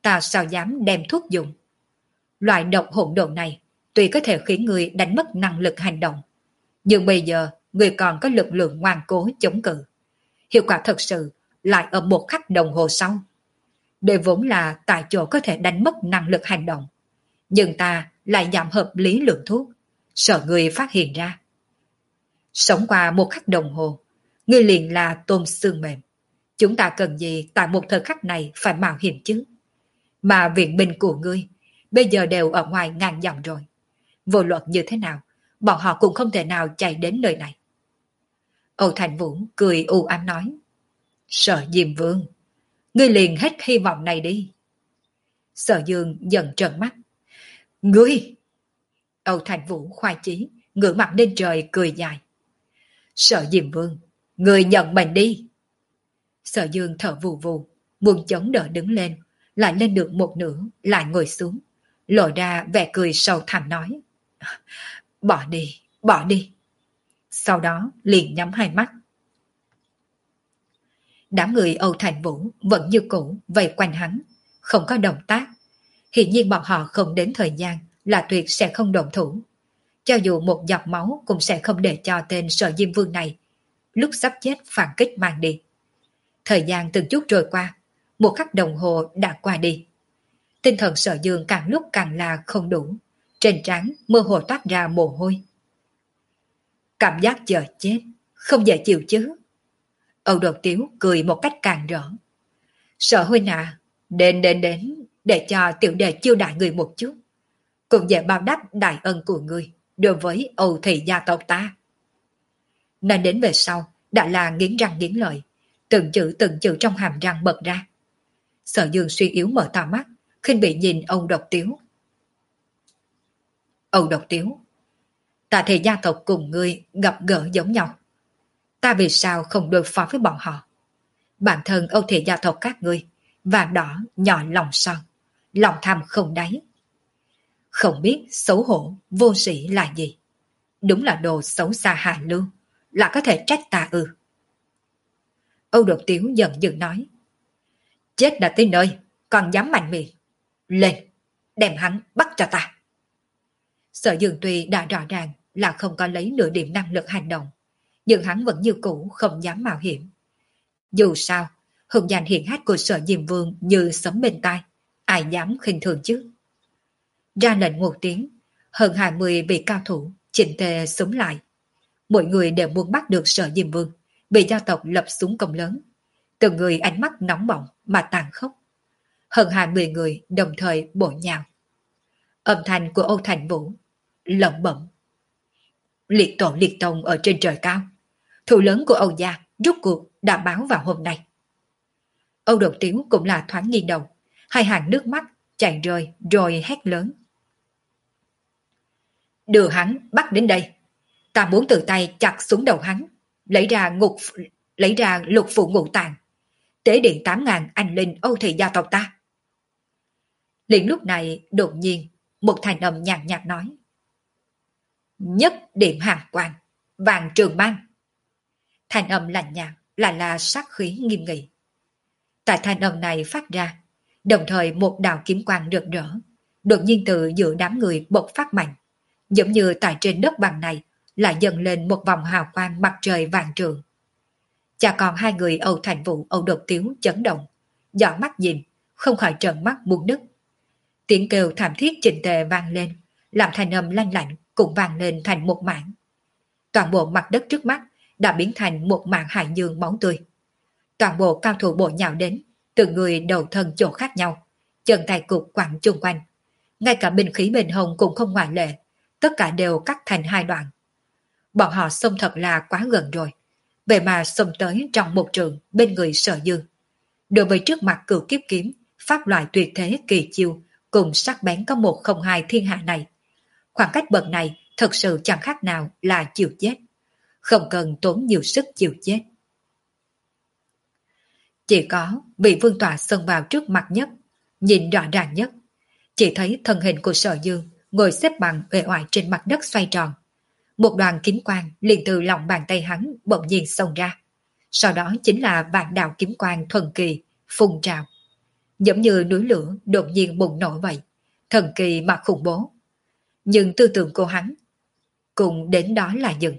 ta sao dám đem thuốc dùng. Loại độc hỗn độn này tuy có thể khiến người đánh mất năng lực hành động, nhưng bây giờ người còn có lực lượng ngoan cố chống cự. Hiệu quả thật sự lại ở một khắc đồng hồ sau. Đây vốn là tại chỗ có thể đánh mất năng lực hành động, nhưng ta lại giảm hợp lý lượng thuốc, sợ người phát hiện ra. Sống qua một khắc đồng hồ, ngươi liền là tôm xương mềm. Chúng ta cần gì tại một thời khắc này phải mạo hiểm chứ? Mà viện binh của ngươi bây giờ đều ở ngoài ngàn dặm rồi. Vô luận như thế nào, bọn họ cũng không thể nào chạy đến nơi này. Âu Thành Vũ cười u ám nói. Sở Diêm Vương, ngươi liền hết hy vọng này đi. Sở Dương dần trợn mắt. Ngươi! Âu Thành Vũ khoai chí, ngửa mặt lên trời cười dài. Sở Diêm Vương, ngươi nhận mình đi. Sở Dương thở vù vù, muốn chống đỡ đứng lên, lại lên được một nửa, lại ngồi xuống, lộ ra vẻ cười sâu thẳm nói. Bỏ đi, bỏ đi. Sau đó liền nhắm hai mắt. Đám người Âu Thành Vũ vẫn như cũ vây quanh hắn, không có động tác. Hiển nhiên bọn họ không đến thời gian là tuyệt sẽ không động thủ. Cho dù một giọt máu cũng sẽ không để cho tên Sở Diêm Vương này lúc sắp chết phản kích mang đi. Thời gian từng chút trôi qua, một khắc đồng hồ đã qua đi. Tinh thần Sở Dương càng lúc càng là không đủ, trên trán mơ hồ toát ra mồ hôi. Cảm giác chờ chết, không dễ chịu chứ. Âu Đột Tiếu cười một cách càng rỡ. Sở huynh à, đến đến đến, để cho tiểu đệ chiêu đại người một chút, cũng dễ báo đáp đại ân của người đối với Âu thị gia tộc ta. Nói đến về sau, đã là nghiến răng nghiến lợi, từng chữ từng chữ trong hàm răng bật ra. Sở Dương suy yếu mở to mắt, khinh bị nhìn Âu Độc Tiếu. Âu Độc Tiếu, ta thì gia tộc cùng ngươi gặp gỡ giống nhau. Ta vì sao không đối phó với bọn họ? Bản thân Âu thị gia tộc các ngươi, và đỏ nhỏ lòng son, lòng tham không đáy. Không biết xấu hổ, vô sĩ là gì. Đúng là đồ xấu xa hạ lưu, là có thể trách ta ư. Âu Đột Tiếu giận dữ nói. Chết đã tới nơi, còn dám mạnh miệng. Lên, đem hắn bắt cho ta. Sở Dương tuy đã rõ ràng là không có lấy nửa điểm năng lực hành động, nhưng hắn vẫn như cũ không dám mạo hiểm. Dù sao, hùng danh hiển hách của Sở Diêm Vương như sấm bên tai, ai dám khinh thường chứ. Ra lệnh một tiếng, hơn hai mươi vị cao thủ chỉnh tề súng lại. Mỗi người đều muốn bắt được Sở Diêm Vương, bị gia tộc lập xuống công lớn. Từng người ánh mắt nóng bỏng mà tàn khốc. Hơn hai mươi người đồng thời bổ nhào. Âm thanh của Âu Thành Vũ lẩm bẩm. Liệt tổ liệt tông ở trên trời cao. Thủ lớn của Âu gia rút cuộc đã báo vào hôm nay. Âu Đột Tiếu cũng là thoáng nghiêng đầu, hai hàng nước mắt chảy rơi rồi hét lớn. Đưa hắn bắt đến đây. Ta muốn tự tay chặt xuống đầu hắn, lấy ra ngục lấy ra lục phụ ngũ tạng, tế điện tám ngàn anh linh Âu thị gia tộc ta. Liền lúc này đột nhiên một thành âm nhàn nhạt nói. Nhất điểm hàng quan, vàng trường mang. Thành âm lạnh nhạt lại là sát khí nghiêm nghị. Tại thành âm này phát ra, đồng thời một đạo kiếm quang rực rỡ, đột nhiên từ giữa đám người bộc phát mạnh, giống như tại trên đất bằng này lại dần lên một vòng hào quang mặt trời vàng trường. Cha con hai người Âu Thành Vũ Âu Đột Tiếu chấn động, dõi mắt nhìn, không khỏi trợn mắt muốn nứt. Tiếng kêu thảm thiết chỉnh tề vang lên, làm thành âm lanh lạnh cũng vang lên thành một mảng. Toàn bộ mặt đất trước mắt đã biến thành một mảng hải dương máu tươi. Toàn bộ cao thủ bộ nhào đến, từng người đầu thân chỗ khác nhau, chân tay cục quẳng chung quanh. Ngay cả binh khí bên hông cũng không ngoại lệ, tất cả đều cắt thành hai đoạn. Bọn họ xông thật là quá gần rồi, vậy mà xông tới trong một trường bên người Sở Dương. Đối với trước mặt cửu kiếp kiếm, pháp loại tuyệt thế kỳ chiêu cùng sắc bén có một không hai thiên hạ này. Khoảng cách bậc này thật sự chẳng khác nào là chịu chết, không cần tốn nhiều sức chịu chết. Chỉ có vị vương tọa xông vào trước mặt nhất, nhìn rõ ràng nhất, chỉ thấy thân hình của Sở Dương ngồi xếp bằng uể oải trên mặt đất xoay tròn. Một đoàn kiếm quang liền từ lòng bàn tay hắn bỗng nhiên xông ra. Sau đó chính là vạn đạo kiếm quang thuần kỳ, phun trào. giống như núi lửa đột nhiên bùng nổ vậy, thần kỳ mà khủng bố. Nhưng tư tưởng của hắn cùng đến đó là dừng.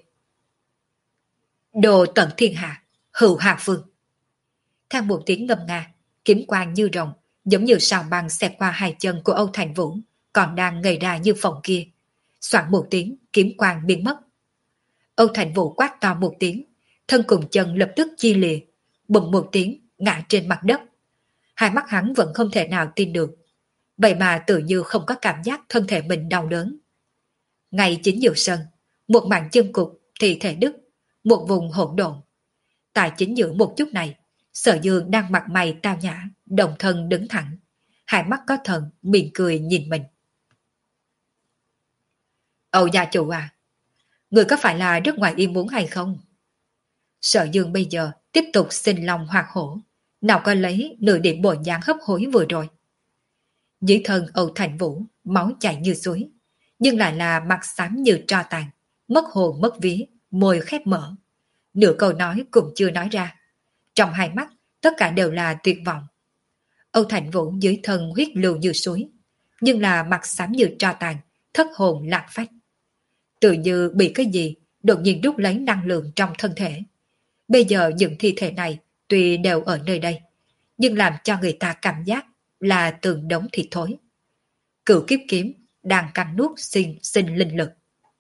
Đồ tận thiên hạ, hữu hạ phương. Theo một tiếng ngâm nga, kiếm quang như rồng, giống như sao băng xẹt qua hai chân của Âu Thành Vũ, còn đang ngây ra như phòng kia. Soạn một tiếng, kiếm quang biến mất. Âu Thành Vũ quát to một tiếng, thân cùng chân lập tức chia lìa, bùng một tiếng, ngã trên mặt đất. Hai mắt hắn vẫn không thể nào tin được. Vậy mà tự như không có cảm giác thân thể mình đau đớn. Ngay chính giữa sân, một mảng chân cục, thi thể đứt, một vùng hỗn độn. Tại chính giữa một chút này, Sở Dương đang mặt mày tao nhã, đồng thân đứng thẳng, hai mắt có thần, miệng cười nhìn mình. Âu gia chủ à, người có phải là rất ngoài ý muốn hay không? Sở Dương bây giờ tiếp tục sinh lòng hoạt hổ, nào có lấy nửa điểm bộ dáng hấp hối vừa rồi. Dưới thân Âu Thành Vũ, máu chảy như suối, nhưng lại là mặt xám như tro tàn, mất hồn mất vía, môi khép mở. Nửa câu nói cũng chưa nói ra. Trong hai mắt, tất cả đều là tuyệt vọng. Âu Thành Vũ dưới thân huyết lưu như suối, nhưng là mặt xám như tro tàn, thất hồn lạc phách. Tự như bị cái gì đột nhiên rút lấy năng lượng trong thân thể. Bây giờ những thi thể này tuy đều ở nơi đây, nhưng làm cho người ta cảm giác là từng đống thịt thối. Cửu kiếp kiếm đang cắn nuốt sinh sinh linh lực.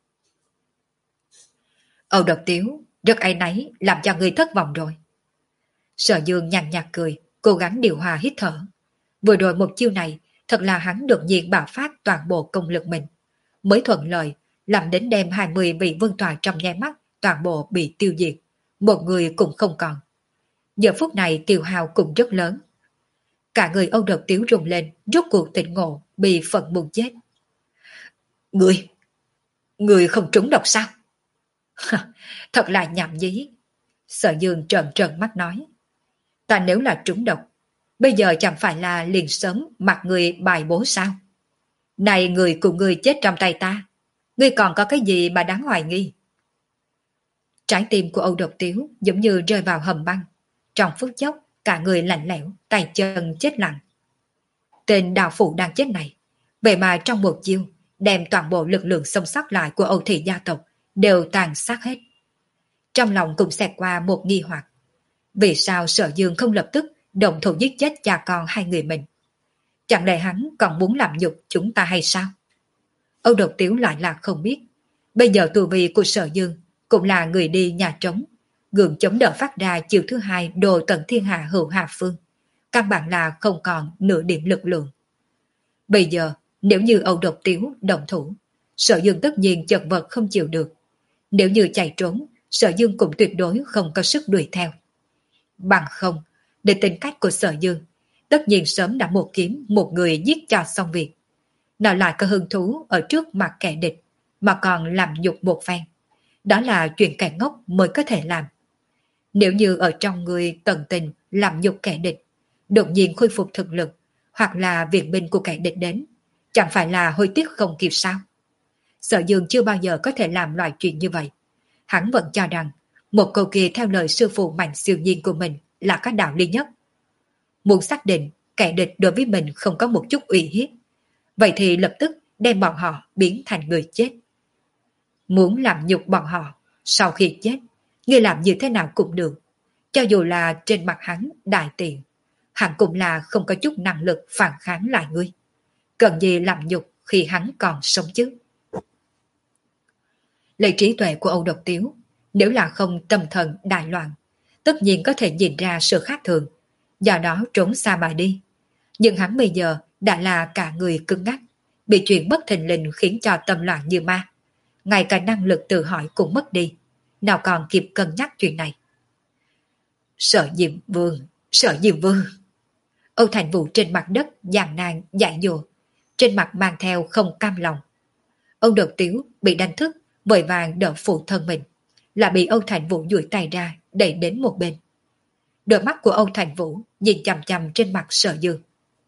Âu Độc Tiếu rất áy náy làm cho người thất vọng rồi. Sở Dương nhàn nhạt cười, cố gắng điều hòa hít thở. Vừa rồi một chiêu này, thật là hắn đột nhiên bạo phát toàn bộ công lực mình. Mới thuận lợi, làm đến đêm hai mươi vị vương tòa trong nháy mắt, toàn bộ bị tiêu diệt. Một người cũng không còn. Giờ phút này tiêu hao cũng rất lớn. Cả người Âu Độc Tiếu rùng lên, rốt cuộc tỉnh ngộ, bị phận muốn chết. Người, người không trúng độc sao? Thật là nhảm nhí. Sở Dương trợn trợn mắt nói. Ta nếu là trúng độc, bây giờ chẳng phải là liền sớm mặc người bài bố sao? Này người cùng người chết trong tay ta, ngươi còn có cái gì mà đáng hoài nghi? Trái tim của Âu Độc Tiếu giống như rơi vào hầm băng. Trong phút chốc, cả người lạnh lẽo, tay chân chết lặng. Tên đạo phụ đang chết này, vậy mà trong một chiêu, đem toàn bộ lực lượng sống sót lại của Âu Thị gia tộc đều tàn sát hết. Trong lòng cũng xẹt qua một nghi hoặc. Vì sao Sở Dương không lập tức động thủ giết chết cha con hai người mình? Chẳng lẽ hắn còn muốn làm nhục chúng ta hay sao? Âu Độc Tiếu lại là không biết. Bây giờ tù vi của Sở Dương cũng là người đi nhà trống, gượng chống đỡ phát ra chiều thứ hai đồ tận thiên hạ hữu hạ phương. Căn bản là không còn nửa điểm lực lượng. Bây giờ, nếu như Âu Độc Tiếu động thủ, Sở Dương tất nhiên chật vật không chịu được. Nếu như chạy trốn, Sở Dương cũng tuyệt đối không có sức đuổi theo. Bằng không, để tính cách của Sở Dương, tất nhiên sớm đã một kiếm một người giết cho xong việc. Nào lại có hứng thú ở trước mặt kẻ địch, mà còn làm nhục một phen. Đó là chuyện kẻ ngốc mới có thể làm. Nếu như ở trong người tận tình làm nhục kẻ địch, đột nhiên khôi phục thực lực, hoặc là viện binh của kẻ địch đến, chẳng phải là hối tiếc không kịp sao? Sở Dương chưa bao giờ có thể làm loại chuyện như vậy. Hắn vẫn cho rằng một câu kia theo lời sư phụ mạnh siêu nhiên của mình là có đạo lý nhất. Muốn xác định kẻ địch đối với mình không có một chút uy hiếp, vậy thì lập tức đem bọn họ biến thành người chết. Muốn làm nhục bọn họ, sau khi chết, ngươi làm như thế nào cũng được. Cho dù là trên mặt hắn đại tiện, hắn cũng là không có chút năng lực phản kháng lại ngươi. Cần gì làm nhục khi hắn còn sống chứ? Lấy trí tuệ của Âu Độc Tiếu, nếu là không tâm thần đại loạn, tất nhiên có thể nhìn ra sự khác thường, do đó trốn xa mà đi. Nhưng hắn bây giờ đã là cả người cứng ngắc, bị chuyện bất thình lình khiến cho tâm loạn như ma. Ngay cả năng lực tự hỏi cũng mất đi, nào còn kịp cân nhắc chuyện này. Sở Diệm Vương, Sở Diệm Vương. Âu Thành Vũ trên mặt đất giàn nan dại dồ, trên mặt mang theo không cam lòng. Âu Độc Tiếu bị đánh thức, vội vàng đỡ phụ thân mình, là bị Âu Thành Vũ duỗi tay ra đẩy đến một bên. Đôi mắt của Âu Thành Vũ nhìn chằm chằm trên mặt Sở Dương.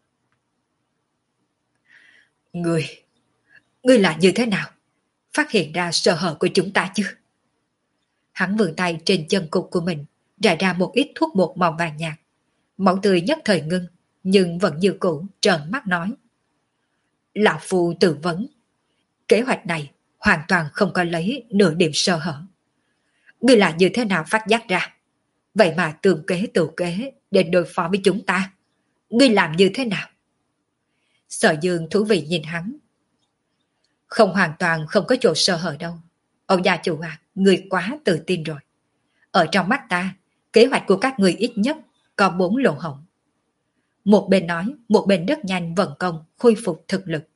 Ngươi, ngươi là như thế nào? Phát hiện ra sơ hở của chúng ta chứ? Hắn vươn tay trên chân cục của mình, rải ra một ít thuốc bột màu vàng nhạt. Máu tươi nhất thời ngưng, nhưng vẫn như cũ trợn mắt nói. Lão Phu tự vấn, kế hoạch này hoàn toàn không có lấy nửa điểm sơ hở. Ngươi là như thế nào phát giác ra? Vậy mà tường kế tự kế để đối phó với chúng ta. Ngươi làm như thế nào? Sở Dương thú vị nhìn hắn. Không hoàn toàn không có chỗ sơ hở đâu. Ông gia chủ à, ngươi quá tự tin rồi. Ở trong mắt ta, kế hoạch của các ngươi ít nhất có bốn lỗ hổng. Một bên nói, một bên rất nhanh vận công khôi phục thực lực.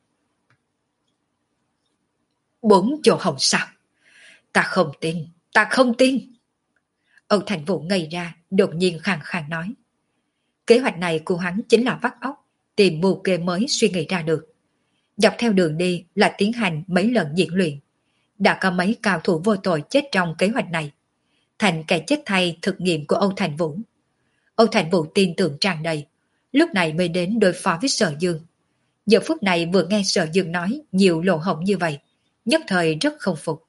Bốn chỗ hổng sao? Ta không tin, ta không tin. Âu Thành Vũ ngây ra, đột nhiên khàn khàn nói. Kế hoạch này của hắn chính là vắt óc, tìm mưu kê mới suy nghĩ ra được. Dọc theo đường đi là tiến hành mấy lần diễn luyện. Đã có mấy cao thủ vô tội chết trong kế hoạch này. Thành kẻ chết thay thực nghiệm của Âu Thành Vũ. Âu Thành Vũ tin tưởng tràn đầy, lúc này mới đến đối phó với Sở Dương. Giờ phút này vừa nghe Sở Dương nói nhiều lỗ hổng như vậy, nhất thời rất không phục.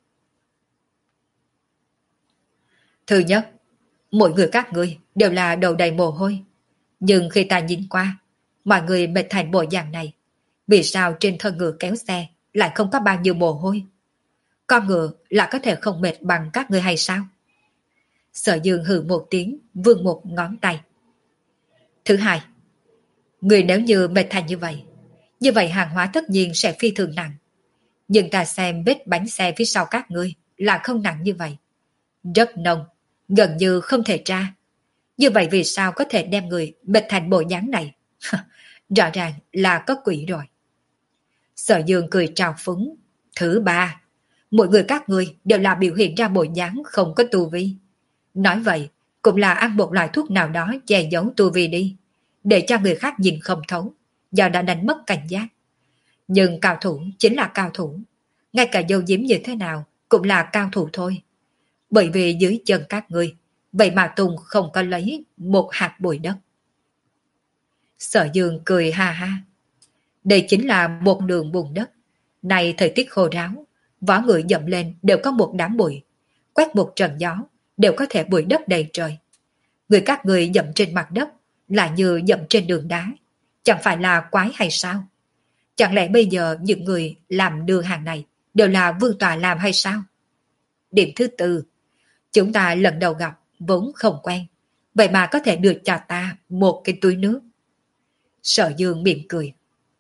Thứ nhất, mỗi người các ngươi đều là đầu đầy mồ hôi. Nhưng khi ta nhìn qua, mọi người mệt thành bộ dạng này, vì sao trên thân ngựa kéo xe lại không có bao nhiêu mồ hôi? Con ngựa là có thể không mệt bằng các ngươi hay sao? Sở Dương hừ một tiếng, vươn một ngón tay. Thứ hai, người nếu như mệt thành như vậy, như vậy hàng hóa tất nhiên sẽ phi thường nặng. Nhưng ta xem vết bánh xe phía sau các ngươi là không nặng như vậy. Rất nông, gần như không thể tra. Như vậy vì sao có thể đem người mệt thành bộ dáng này? Rõ ràng là có quỷ rồi. Sở Dương cười trào phúng. Thứ ba, mỗi người các ngươi đều là biểu hiện ra bộ dáng không có tu vi. Nói vậy cũng là ăn một loại thuốc nào đó che giấu tu vi đi, để cho người khác nhìn không thấu, do đã đánh mất cảnh giác. Nhưng cao thủ chính là cao thủ, ngay cả dâu diếm như thế nào cũng là cao thủ thôi. Bởi vì dưới chân các ngươi, vậy mà Tùng không có lấy một hạt bụi đất. Sở Dương cười ha ha. Đây chính là một đường bùn đất. Này thời tiết khô ráo, võ người dậm lên đều có một đám bụi. Quét một trận gió, đều có thể bụi đất đầy trời. Người các người dậm trên mặt đất là như dậm trên đường đá. Chẳng phải là quái hay sao? Chẳng lẽ bây giờ những người làm đưa hàng này đều là vương tọa làm hay sao? Điểm thứ tư, chúng ta lần đầu gặp vốn không quen, vậy mà có thể được cho ta một cái túi nước. Sở Dương mỉm cười.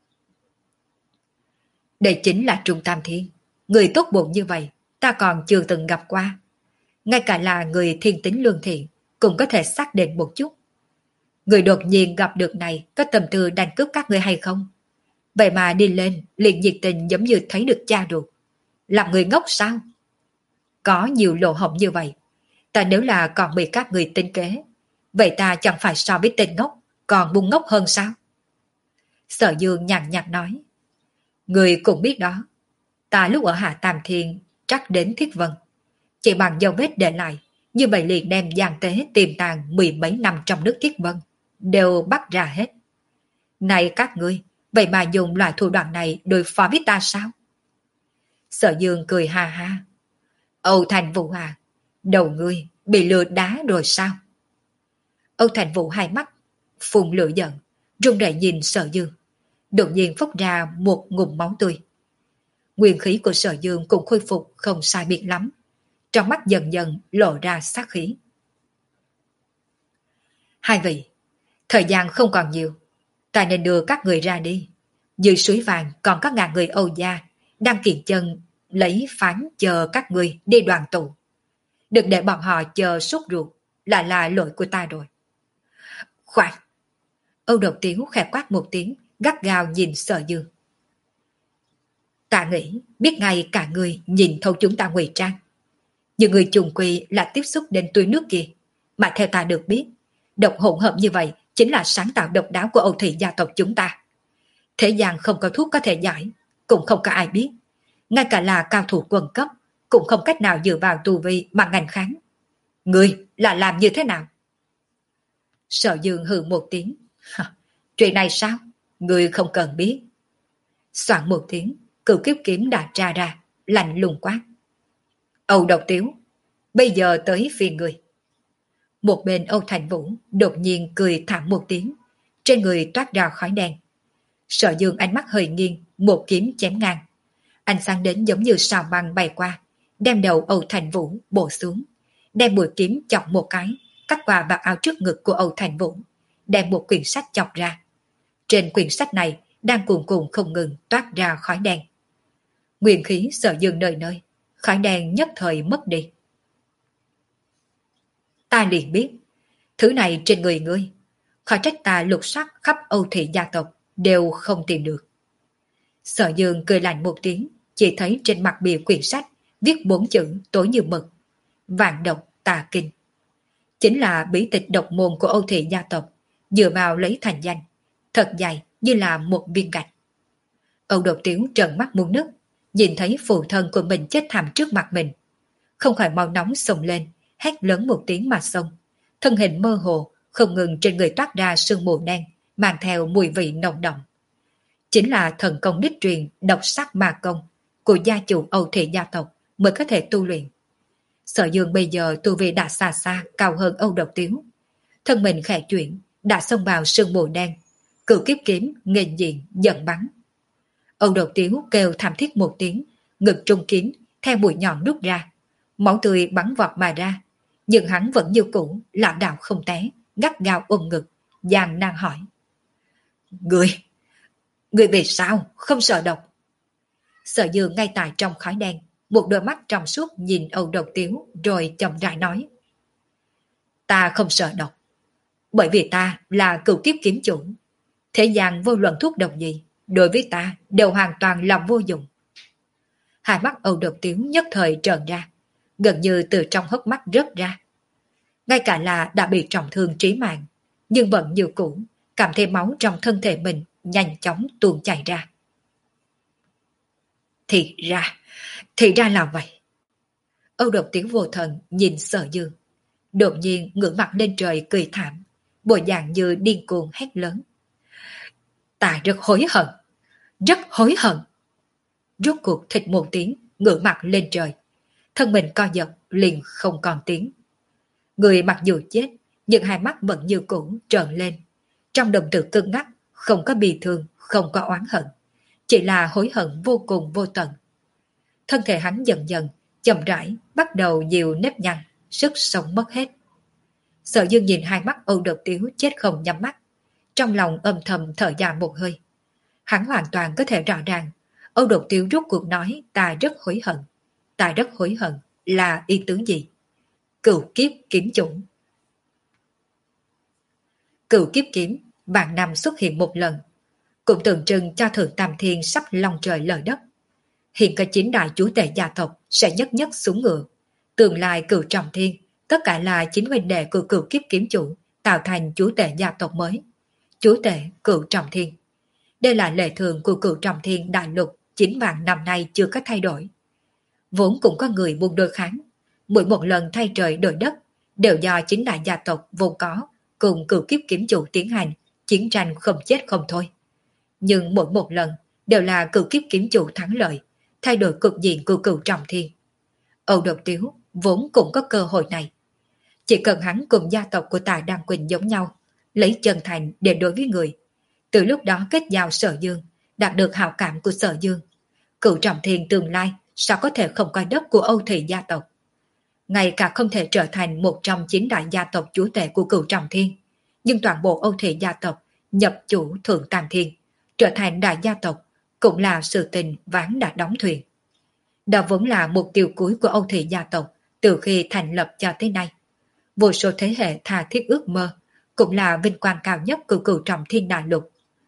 Đây chính là Trung Tam Thiên. Người tốt bụng như vậy ta còn chưa từng gặp qua. Ngay cả là người thiên tính lương thiện cũng có thể xác định một chút. Người đột nhiên gặp được này có tầm tư đánh cướp các người hay không? Vậy mà đi lên liền nhiệt tình giống như thấy được cha ruột. Làm người ngốc sao? Có nhiều lỗ hổng như vậy, ta nếu là còn bị các người tính kế, vậy ta chẳng phải so với tên ngốc còn bung ngốc hơn sao? Sở Dương nhàn nhạt nói. Người cũng biết đó, ta lúc ở Hạ Tam Thiên chắc đến Thiết Vân, chỉ bằng dấu vết để lại, như vậy liền đem gian tế tiềm tàng mười mấy năm trong nước Thiết Vân đều bắt ra hết. Này các ngươi, vậy mà dùng loại thủ đoạn này đối phó với ta sao? Sở Dương cười ha ha. Âu Thành Vũ à, đầu ngươi bị lừa đá rồi sao? Âu Thành Vũ hai mắt phun lửa giận, run rẩy nhìn Sở Dương, đột nhiên phốc ra một ngụm máu tươi. Nguyên khí của Sở Dương cũng khôi phục không sai biệt lắm, trong mắt dần dần lộ ra sát khí. Hai vị, thời gian không còn nhiều, ta nên đưa các người ra đi. Dưới suối vàng còn có ngàn người Âu gia đang kiền chân lấy phán chờ các người đi đoàn tụ. Đừng để bọn họ chờ sốt ruột, là là lỗi của ta rồi. Khoan! Âu Độc Tiếu khẽ quát một tiếng, gắt gao nhìn Sở Dương. Ta nghĩ biết ngay cả người nhìn thấu chúng ta ngụy trang. Nhưng người trùng quy là tiếp xúc đến túi nước kia, mà theo ta được biết, độc hỗn hợp như vậy chính là sáng tạo độc đáo của Âu thị gia tộc chúng ta. Thế gian không có thuốc có thể giải, cũng không có ai biết. Ngay cả là cao thủ quần cấp cũng không cách nào dựa vào tu vi mà ngành kháng. Ngươi là làm như thế nào? Sở Dương hừ một tiếng. Chuyện này sao? Ngươi không cần biết. Soạn một tiếng, cửu kiếp kiếm đã tra ra, lạnh lùng quát. Âu Độc Tiếu, bây giờ tới phiên ngươi. Một bên Âu Thành Vũ đột nhiên cười thảm một tiếng, trên người toát ra khói đen. Sở Dương ánh mắt hơi nghiêng, một kiếm chém ngang. Ánh sáng đến giống như sao băng bay qua, đem đầu Âu Thành Vũ bổ xuống, đem mũi kiếm chọc một cái, cắt qua vạt áo trước ngực của Âu Thành Vũ, đem một quyển sách chọc ra. Trên quyển sách này đang cuồn cuộn không ngừng toát ra khói đen. Nguyên khí Sở Dương nơi nơi, khói đen nhất thời mất đi. Ta liền biết, thứ này trên người ngươi, khỏi trách ta lục soát khắp Âu Thị gia tộc đều không tìm được. Sở Dương cười lạnh một tiếng, chỉ thấy trên mặt bìa quyển sách viết bốn chữ tối như mực: Vạn độc tà kinh. Chính là bí tịch độc môn của Âu Thị gia tộc, dựa vào lấy thành danh, thật dài như là một viên gạch. Âu Độc Tiếu trợn mắt muốn nứt, nhìn thấy phụ thân của mình chết thảm trước mặt mình, không khỏi máu nóng xông lên, hét lớn một tiếng mà xông, thân hình mơ hồ, không ngừng trên người toát ra sương mù đen, mang theo mùi vị nồng đậm. Chính là thần công đích truyền độc sắc ma công của gia chủ Âu Thị gia tộc mới có thể tu luyện. Sở Dương bây giờ tu vi đã xa xa cao hơn Âu Độc Tiếu, thân mình khẽ chuyển, đã xông vào sương mù đen, cửu kiếp kiếm nghênh diện giận bắn. Âu Độc Tiếu kêu thảm thiết một tiếng, ngực trung kiếm theo mũi nhọn rút ra, máu tươi bắn vọt mà ra, nhưng hắn vẫn như cũ lảo đảo không té, gắt gao ôm ngực, gian nan hỏi: Người, người vì sao không sợ độc? Sở Dương ngay tại trong khói đen, một đôi mắt trong suốt nhìn Âu Độc Tiếu rồi chậm rãi nói: Ta không sợ độc, bởi vì ta là cửu kiếp kiếm chủ. Thế gian vô luận thuốc độc gì, đối với ta đều hoàn toàn là vô dụng. Hai mắt Âu Độc Tiếu nhất thời trợn ra, gần như từ trong hốc mắt rớt ra. Ngay cả là đã bị trọng thương trí mạng, nhưng vẫn như cũ, cảm thấy máu trong thân thể mình nhanh chóng tuôn chảy ra. Thì ra, thì ra là vậy. Âu Độc Tiếu vô thần nhìn Sở Dương, đột nhiên ngửa mặt lên trời cười thảm, bộ dạng như điên cuồng hét lớn: Ta rất hối hận, rất hối hận. Rốt cuộc thịt một tiếng, ngửa mặt lên trời, thân mình co giật liền không còn tiếng. Người mặc dù chết, nhưng hai mắt vẫn như cũ trợn lên, trong đồng tử cứng ngắc, không có bi thương, không có oán hận, chỉ là hối hận vô cùng vô tận. Thân thể hắn dần dần, chậm rãi bắt đầu nhiều nếp nhăn, sức sống mất hết. Sở Dương nhìn hai mắt Âu Độc Tiếu chết không nhắm mắt, trong lòng âm thầm thở dài một hơi. Hắn hoàn toàn có thể rõ ràng, Âu Độc Tiếu rút cuộc nói ta rất hối hận. Ta rất hối hận là ý tứ gì? Cửu kiếp kiếm chủ. Cửu kiếp kiếm vạn năm xuất hiện một lần, cũng tượng trưng cho Thượng Tam Thiên sắp long trời lở đất. Hiện có chín đại chúa tể gia tộc sẽ nhất nhất xuống ngựa. Tương lai Cửu Trọng Thiên, tất cả là chính huynh đệ của cửu kiếp kiếm chủ, tạo thành chúa tể gia tộc mới. Chúa tể Cửu Trọng Thiên. Đây là lệ thường của Cửu Trọng Thiên đại lục chín vạn năm nay chưa có thay đổi. Vốn cũng có người buông đôi kháng, mỗi một lần thay trời đổi đất đều do chính đại gia tộc vốn có cùng cửu kiếp kiếm chủ tiến hành chiến tranh không chết không thôi. Nhưng mỗi một lần đều là cửu kiếp kiếm chủ thắng lợi, thay đổi cục diện của Cửu Trọng Thiên. Âu Độc Tiếu vốn cũng có cơ hội này. Chỉ cần hắn cùng gia tộc của Tạ Đăng Quỳnh giống nhau, lấy chân thành để đối với người, từ lúc đó kết giao Sở Dương, đạt được hảo cảm của Sở Dương, Cửu Trọng Thiên tương lai sao có thể không coi đất của Âu Thị gia tộc. Ngay cả không thể trở thành một trong chín đại gia tộc chúa tể của Cửu Trọng Thiên, nhưng toàn bộ Âu Thị gia tộc nhập chủ Thượng Tam Thiên, trở thành đại gia tộc, cũng là sự tình ván đã đóng thuyền. Đó vốn là mục tiêu cuối của Âu Thị gia tộc từ khi thành lập cho tới nay. Vô số thế hệ tha thiết ước mơ, cũng là vinh quang cao nhất của Cửu Trọng Thiên đại lục.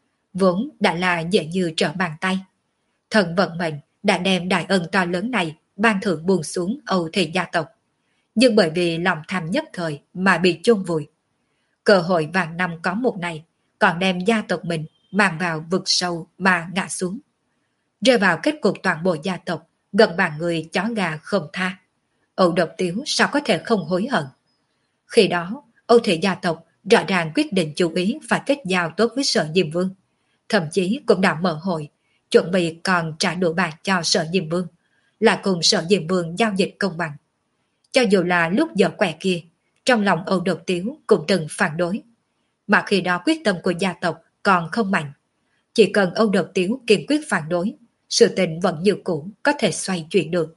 Vốn đã là dễ như trở bàn tay. Thần vận mệnh đã đem đại ân to lớn này ban thưởng buông xuống Âu Thị gia tộc, nhưng bởi vì lòng tham nhất thời mà bị chôn vùi. Cơ hội vàng năm có một này, còn đem gia tộc mình mang vào vực sâu mà ngã xuống. Rơi vào kết cục toàn bộ gia tộc, gần bàn người chó gà không tha. Âu Độc Tiếu sao có thể không hối hận? Khi đó, Âu Thị gia tộc rõ ràng quyết định chú ý phải kết giao tốt với Sở Diêm Vương. Thậm chí cũng đã mở hội, chuẩn bị còn trả đủ bạc cho Sở Diêm Vương, là cùng Sở Diêm Vương giao dịch công bằng. Cho dù là lúc giờ quẻ kia, trong lòng Âu Độc Tiếu cũng từng phản đối. mà khi đó quyết tâm của gia tộc còn không mạnh. Chỉ cần Âu Độc Tiếu kiên quyết phản đối, sự tình vẫn như cũ có thể xoay chuyển được.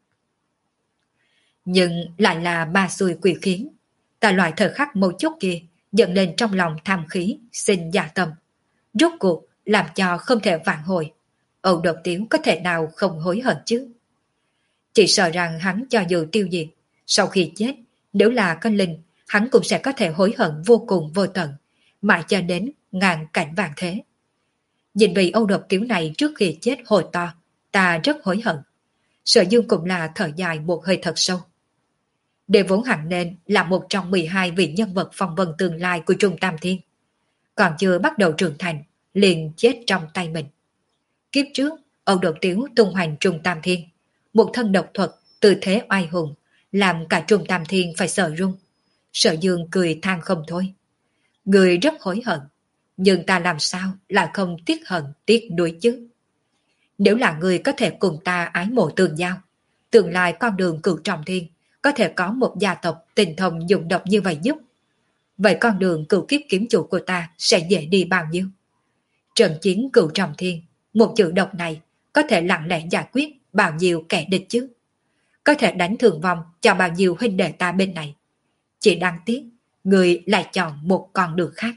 Nhưng lại là ma xui quỷ khiến. Tại loại thời khắc mấu chốt kia dần lên trong lòng tham khí, sinh dạ tâm. Rốt cuộc làm cho không thể vạn hồi. Âu Độc Tiếu có thể nào không hối hận chứ? Chỉ sợ rằng hắn cho dù tiêu diệt, sau khi chết, nếu là con linh, hắn cũng sẽ có thể hối hận vô cùng vô tận, mãi cho đến ngàn cảnh vạn thế. Nhìn vì Âu Độc Tiếu này trước khi chết hồi to, ta rất hối hận. Sở Dương cũng là thở dài một hơi thật sâu. Để vốn hẳn nên là một trong mười hai vị nhân vật phong vân tương lai của Trung Tam Thiên. Còn chưa bắt đầu trưởng thành, liền chết trong tay mình. Kiếp trước, Âu Độc Tiếu tung hoành Trung Tam Thiên, một thân độc thuật, tư thế oai hùng, làm cả Trung Tam Thiên phải sợ run. Sở Dương cười than không thôi. Người rất hối hận, nhưng ta làm sao lại không tiếc hận tiếc nuối chứ? Nếu là người có thể cùng ta ái mộ tương giao, tương lai con đường cửu trọng thiên có thể có một gia tộc tình thông dụng độc như vậy giúp. Vậy con đường cửu kiếp kiếm chủ của ta sẽ dễ đi bao nhiêu? Trận chiến cửu trọng thiên, một chữ độc này có thể lặng lẽ giải quyết bao nhiêu kẻ địch chứ? Có thể đánh thường vong cho bao nhiêu huynh đệ ta bên này? Chỉ đáng tiếc, người lại chọn một con đường khác.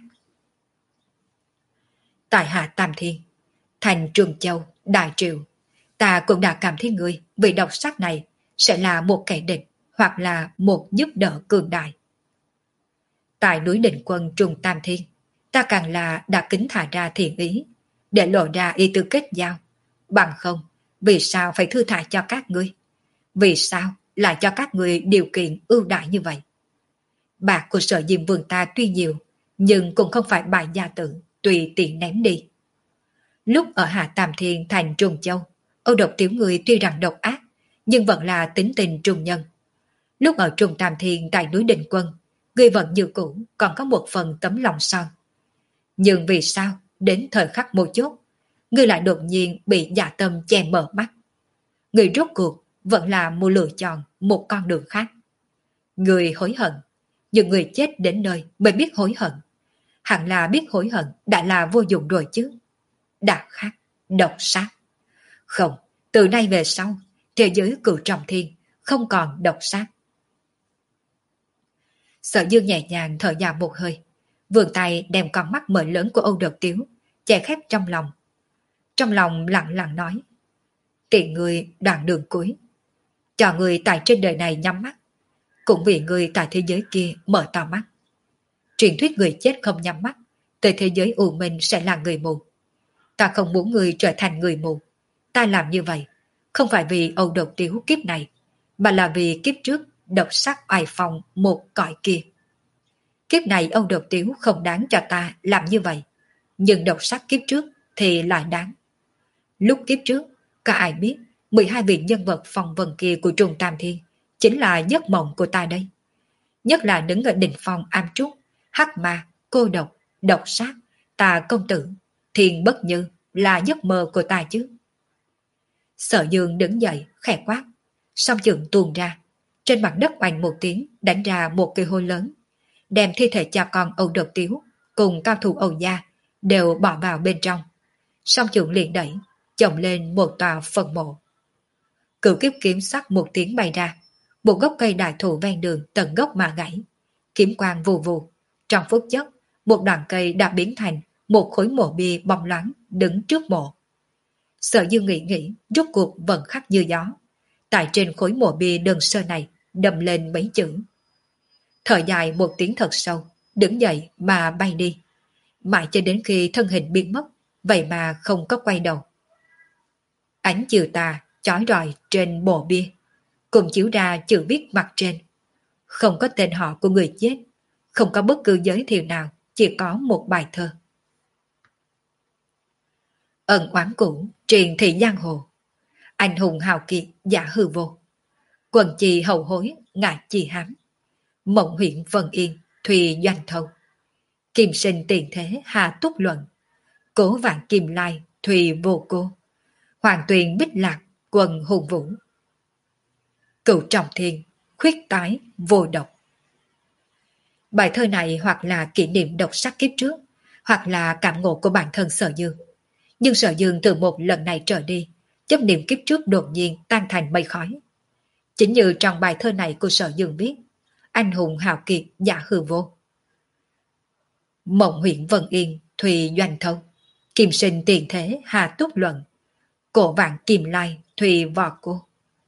Tại Hạ Tam Thiên, thành Trường Châu, Đại Triều, ta cũng đã cảm thấy người vì độc sắc này sẽ là một kẻ địch hoặc là một giúp đỡ cường đại. Tại núi Định Quân Trung Tam Thiên, ta càng là đã kính thả ra thiện ý, để lộ ra ý tư kết giao. Bằng không, vì sao phải thư thả cho các ngươi? Vì sao lại cho các ngươi điều kiện ưu đại như vậy? Bạc của Sở Diêm Vương ta tuy nhiều, nhưng cũng không phải bại gia tử, tùy tiện ném đi. Lúc ở Hạ Tam Thiên thành Trung Châu, Âu Độc Tiếu người tuy rằng độc ác, nhưng vẫn là tính tình trung nhân. Lúc ở Trung Tam Thiên tại núi Định Quân, người vẫn như cũ còn có một phần tấm lòng son. Nhưng vì sao đến thời khắc một chốt, người lại đột nhiên bị dạ tâm che mở mắt? Người rốt cuộc vẫn là một lựa chọn một con đường khác. Người hối hận, nhưng người chết đến nơi mới biết hối hận. Hẳn là biết hối hận đã là vô dụng rồi chứ. Đã khác, độc sát. Không, từ nay về sau, thế giới cửu trọng thiên không còn độc sát. Sở Dương nhẹ nhàng thở dài một hơi, vươn tay đem con mắt mở lớn của Âu Độc Tiếu che khép trong lòng. Trong lòng lặng lặng nói: tiện người đoạn đường cuối, cho người tại trên đời này nhắm mắt, cũng vì người tại thế giới kia mở to mắt. Truyền thuyết người chết không nhắm mắt, tới thế giới u minh sẽ là người mù. Ta không muốn người trở thành người mù. Ta làm như vậy không phải vì Âu Độc Tiếu kiếp này, mà là vì kiếp trước độc sắc oai phong một cõi kia. Kiếp này Âu Độc Tiếu không đáng cho ta làm như vậy, nhưng độc sắc kiếp trước thì lại đáng. Lúc kiếp trước, có ai biết mười hai vị nhân vật phong vân kia của Trung Tam Thiên chính là giấc mộng của ta đây. Nhất là đứng ở đỉnh phong am trúc, hắc ma, cô độc, độc sát, ta công tử, thiên bất như là giấc mơ của ta chứ. Sở Dương đứng dậy, khẽ quát, song chưởng tuôn ra, trên mặt đất oanh một tiếng đánh ra một cây hôi lớn, đem thi thể cha con Âu Độc Tiếu cùng cao thủ Âu Gia đều bỏ vào bên trong. Song chưởng liền đẩy, chồng lên một tòa phần mộ. Cửu kiếp kiếm sắc một tiếng bay ra, một gốc cây đại thụ ven đường tận gốc mà gãy, kiếm quang vù vù. Trong phút chốc, một đoạn cây đã biến thành một khối mộ bia bóng loáng đứng trước mộ. Sở Dương nghĩ nghĩ, rút cuộc vận khắc như gió. Tại trên khối mộ bia đơn sơ này đâm lên mấy chữ. Thở dài một tiếng thật sâu, đứng dậy mà bay đi. Mãi cho đến khi thân hình biến mất, vậy mà không có quay đầu. Ánh chiều tà chói rọi trên mộ bia, cùng chiếu ra chữ viết mặt trên. Không có tên họ của người chết, không có bất cứ giới thiệu nào, chỉ có một bài thơ. Ẩn oán cũ, truyền thị giang hồ. Anh hùng hào kiệt, giả hư vô. Quần chì hậu hối, ngại chi hám. Mộng huyện Vân Yên, thùy doanh thâu. Kim sinh tiền thế, hà túc luận. Cố vạn kim lai, thùy vô cô. Hoàng tuyền bích lạc, quần hùng vũ. Cửu trọng thiên, khuyết tái, vô độc. Bài thơ này hoặc là kỷ niệm đọc sách kiếp trước, hoặc là cảm ngộ của bản thân Sở Dương. Nhưng Sở Dương từ một lần này trở đi, chấp niệm kiếp trước đột nhiên tan thành mây khói. Chính như trong bài thơ này của Sở Dương viết, anh hùng hào kiệt giả hư vô. Mộng huyện Vân Yên, Thùy Doanh Thâu, kim sinh tiền thế hà túc luận, cổ vạn kim lai, Thùy vò cô.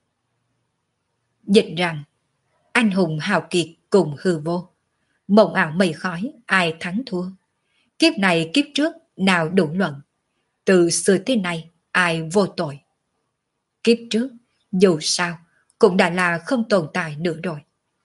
Dịch rằng, anh hùng hào kiệt cùng hư vô, mộng ảo mây khói, ai thắng thua. Kiếp này kiếp trước nào đủ luận, từ xưa tới nay ai vô tội. Kiếp trước, dù sao, cũng đã là không tồn tại nữa rồi.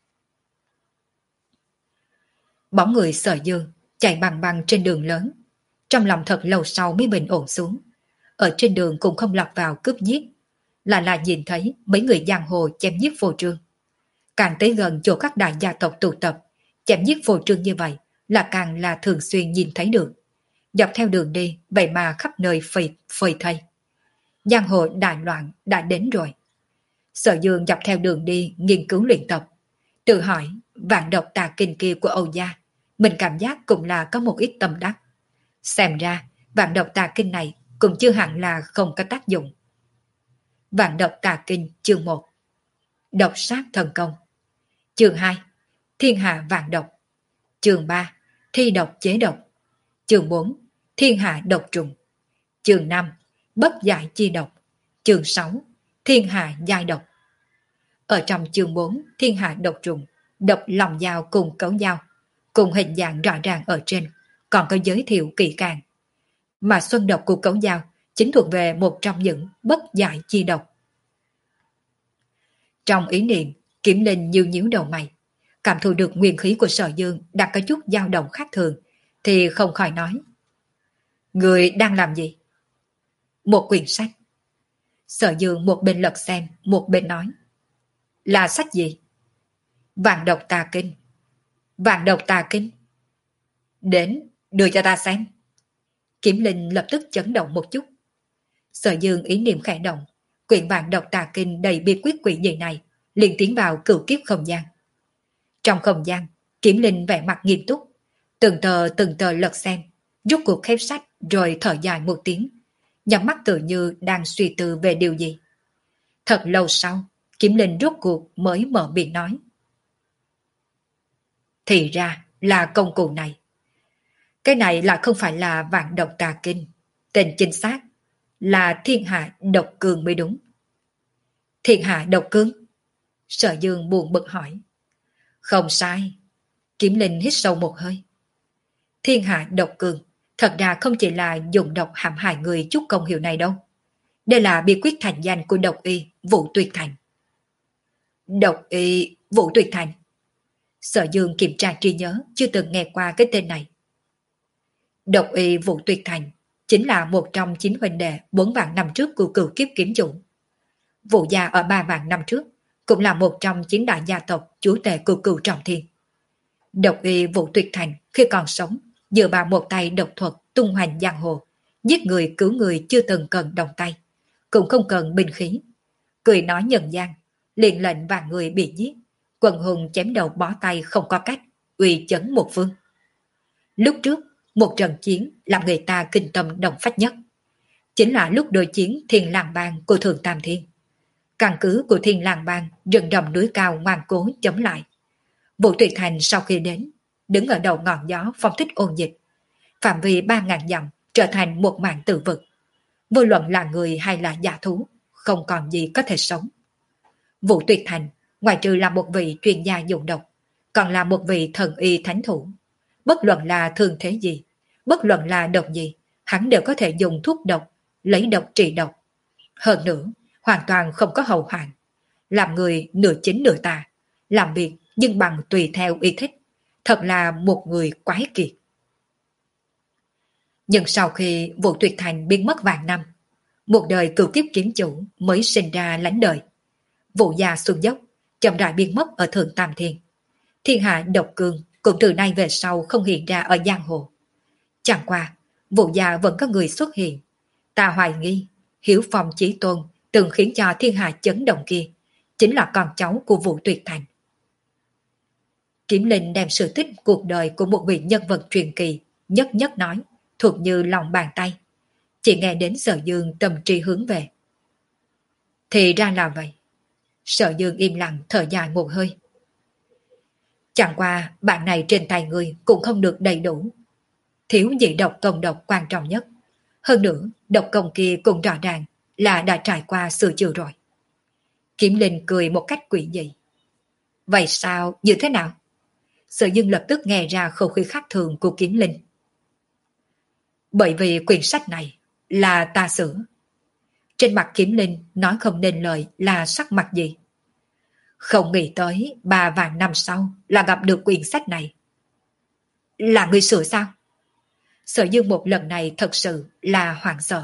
Bóng người Sở Dương chạy bằng bằng trên đường lớn, trong lòng thật lâu sau mới bình ổn xuống. Ở trên đường cũng không lọt vào cướp giết, là là nhìn thấy mấy người giang hồ chém giết vô trương. Càng tới gần chỗ các đại gia tộc tụ tập, chém giết vô trương như vậy là càng là thường xuyên nhìn thấy được. Dọc theo đường đi, vậy mà khắp nơi phơi phơi thây. Giang hồ đại loạn đã đến rồi. Sở Dương dọc theo đường đi nghiên cứu luyện tập, tự hỏi vạn độc tà kinh kia của Âu gia, mình cảm giác cũng là có một ít tâm đắc. Xem ra vạn độc tà kinh này cũng chưa hẳn là không có tác dụng. Vạn độc tà kinh chương một, độc sát thần công. Chương hai, thiên hạ vạn độc. Chương ba, thi độc chế độc. Chương bốn, thiên hạ độc trùng. Chương năm, bất giải chi độc. Chương sáu, thiên hạ giai độc. Ở trong chương bốn, thiên hạ độc trùng, độc lòng dao cùng cấu dao, cùng hình dạng rõ ràng ở trên, còn có giới thiệu kỹ càng. Mà xuân độc của cấu dao chính thuộc về một trong những bất giải chi độc. Trong ý niệm, Kiểm Linh nhíu nhíu đầu mày, cảm thụ được nguyên khí của Sở Dương đang có chút dao động khác thường, thì không khỏi nói: Người đang làm gì? Một quyển sách. Sở Dương một bên lật xem, một bên nói: Là sách gì? Vạn độc tà kinh. Vạn độc tà kinh. Đến, đưa cho ta xem. Kiểm Linh lập tức chấn động một chút. Sở Dương ý niệm khẽ động, quyển vạn độc tà kinh đầy bí quyết quỷ dị này liền tiến vào cửu kiếp không gian. Trong không gian, Kiểm Linh vẻ mặt nghiêm túc, từng tờ từng tờ lật xem, rút cuộc khép sách rồi thở dài một tiếng, nhắm mắt tự như đang suy tư về điều gì. Thật lâu sau, Kiểm Linh rút cuộc mới mở miệng nói: Thì ra là công cụ này. Cái này là không phải là vạn độc tà kinh, tên chính xác là thiên hạ độc cương mới đúng. Thiên hạ độc cương? Sở Dương buồn bực hỏi. Không sai. Kiểm Linh hít sâu một hơi. Thiên hạ độc cương thật ra không chỉ là dùng độc hãm hại người chút công hiệu này đâu. Đây là bí quyết thành danh của độc y Vũ Tuyệt Thành. Độc y Vũ Tuyệt Thành? Sở Dương kiểm tra trí nhớ, chưa từng nghe qua cái tên này. Độc y Vũ Tuyệt Thành chính là một trong chín huynh đệ bốn vạn năm trước của cửu kiếp kiếm chủ. Vũ gia ở ba vạn năm trước cũng là một trong chín đại gia tộc chúa tể của cửu trọng thiên. Độc y Vũ Tuyệt Thành khi còn sống dựa vào một tay độc thuật tung hoành giang hồ, giết người cứu người chưa từng cần động tay, cũng không cần binh khí, cười nói nhân gian, liền lệnh vạn người bị giết, quần hùng chém đầu bó tay không có cách, uy chấn một phương. Lúc trước một trận chiến làm người ta kinh tâm động phách nhất chính là lúc đối chiến Thiên Lang Bang của Thượng Tam Thiên. Căn cứ của Thiên Lang Bang rừng rậm núi cao ngoan cố chống lại. Vũ Tuyệt Thành sau khi đến, đứng ở đầu ngọn gió phong thích ôn dịch, phạm vi ba ngàn dặm trở thành một mảng tử vực. Vô luận là người hay là giả thú, không còn gì có thể sống. Vũ Tuyệt Thành, ngoài trừ là một vị chuyên gia dụng độc, còn là một vị thần y thánh thủ. Bất luận là thương thế gì, bất luận là độc gì, hắn đều có thể dùng thuốc độc, lấy độc trị độc. Hơn nữa, hoàn toàn không có hậu hoạn. Làm người nửa chính nửa tà, làm việc nhưng bằng tùy theo ý thích. Thật là một người quái kiệt. Nhưng sau khi Vũ Tuyệt Thành biến mất vạn năm, một đời cửu kiếp kiếm chủ mới sinh ra lánh đời. Vũ gia xuân dốc, chậm rãi biến mất ở Thượng Tam Thiên. Thiên hạ độc cương cũng từ nay về sau không hiện ra ở giang hồ. Chẳng qua, Vũ gia vẫn có người xuất hiện. Ta hoài nghi, Hiếu Phong Chí Tôn từng khiến cho thiên hạ chấn động kia chính là con cháu của Vũ Tuyệt Thành. Kiếm Linh đem sự tích cuộc đời của một vị nhân vật truyền kỳ nhất nhất nói, thuộc như lòng bàn tay. Chỉ nghe đến Sở Dương tâm trí hướng về. Thì ra là vậy. Sở Dương im lặng thở dài một hơi. Chẳng qua bạn này trên tay người cũng không được đầy đủ. Thiếu dị độc công độc quan trọng nhất. Hơn nữa, độc công kia cũng rõ ràng là đã trải qua sửa chữa rồi. Kiếm Linh cười một cách quỷ dị. Vậy sao, như thế nào? Sở Dương lập tức nghe ra khẩu khí khác thường của Kiếm Linh. Bởi vì quyển sách này là ta sửa. Trên mặt Kiếm Linh nói không nên lời là sắc mặt gì. Không nghĩ tới ba vạn năm sau là gặp được quyển sách này. Là người sửa sao? Sở Dương một lần này thật sự là hoảng sợ.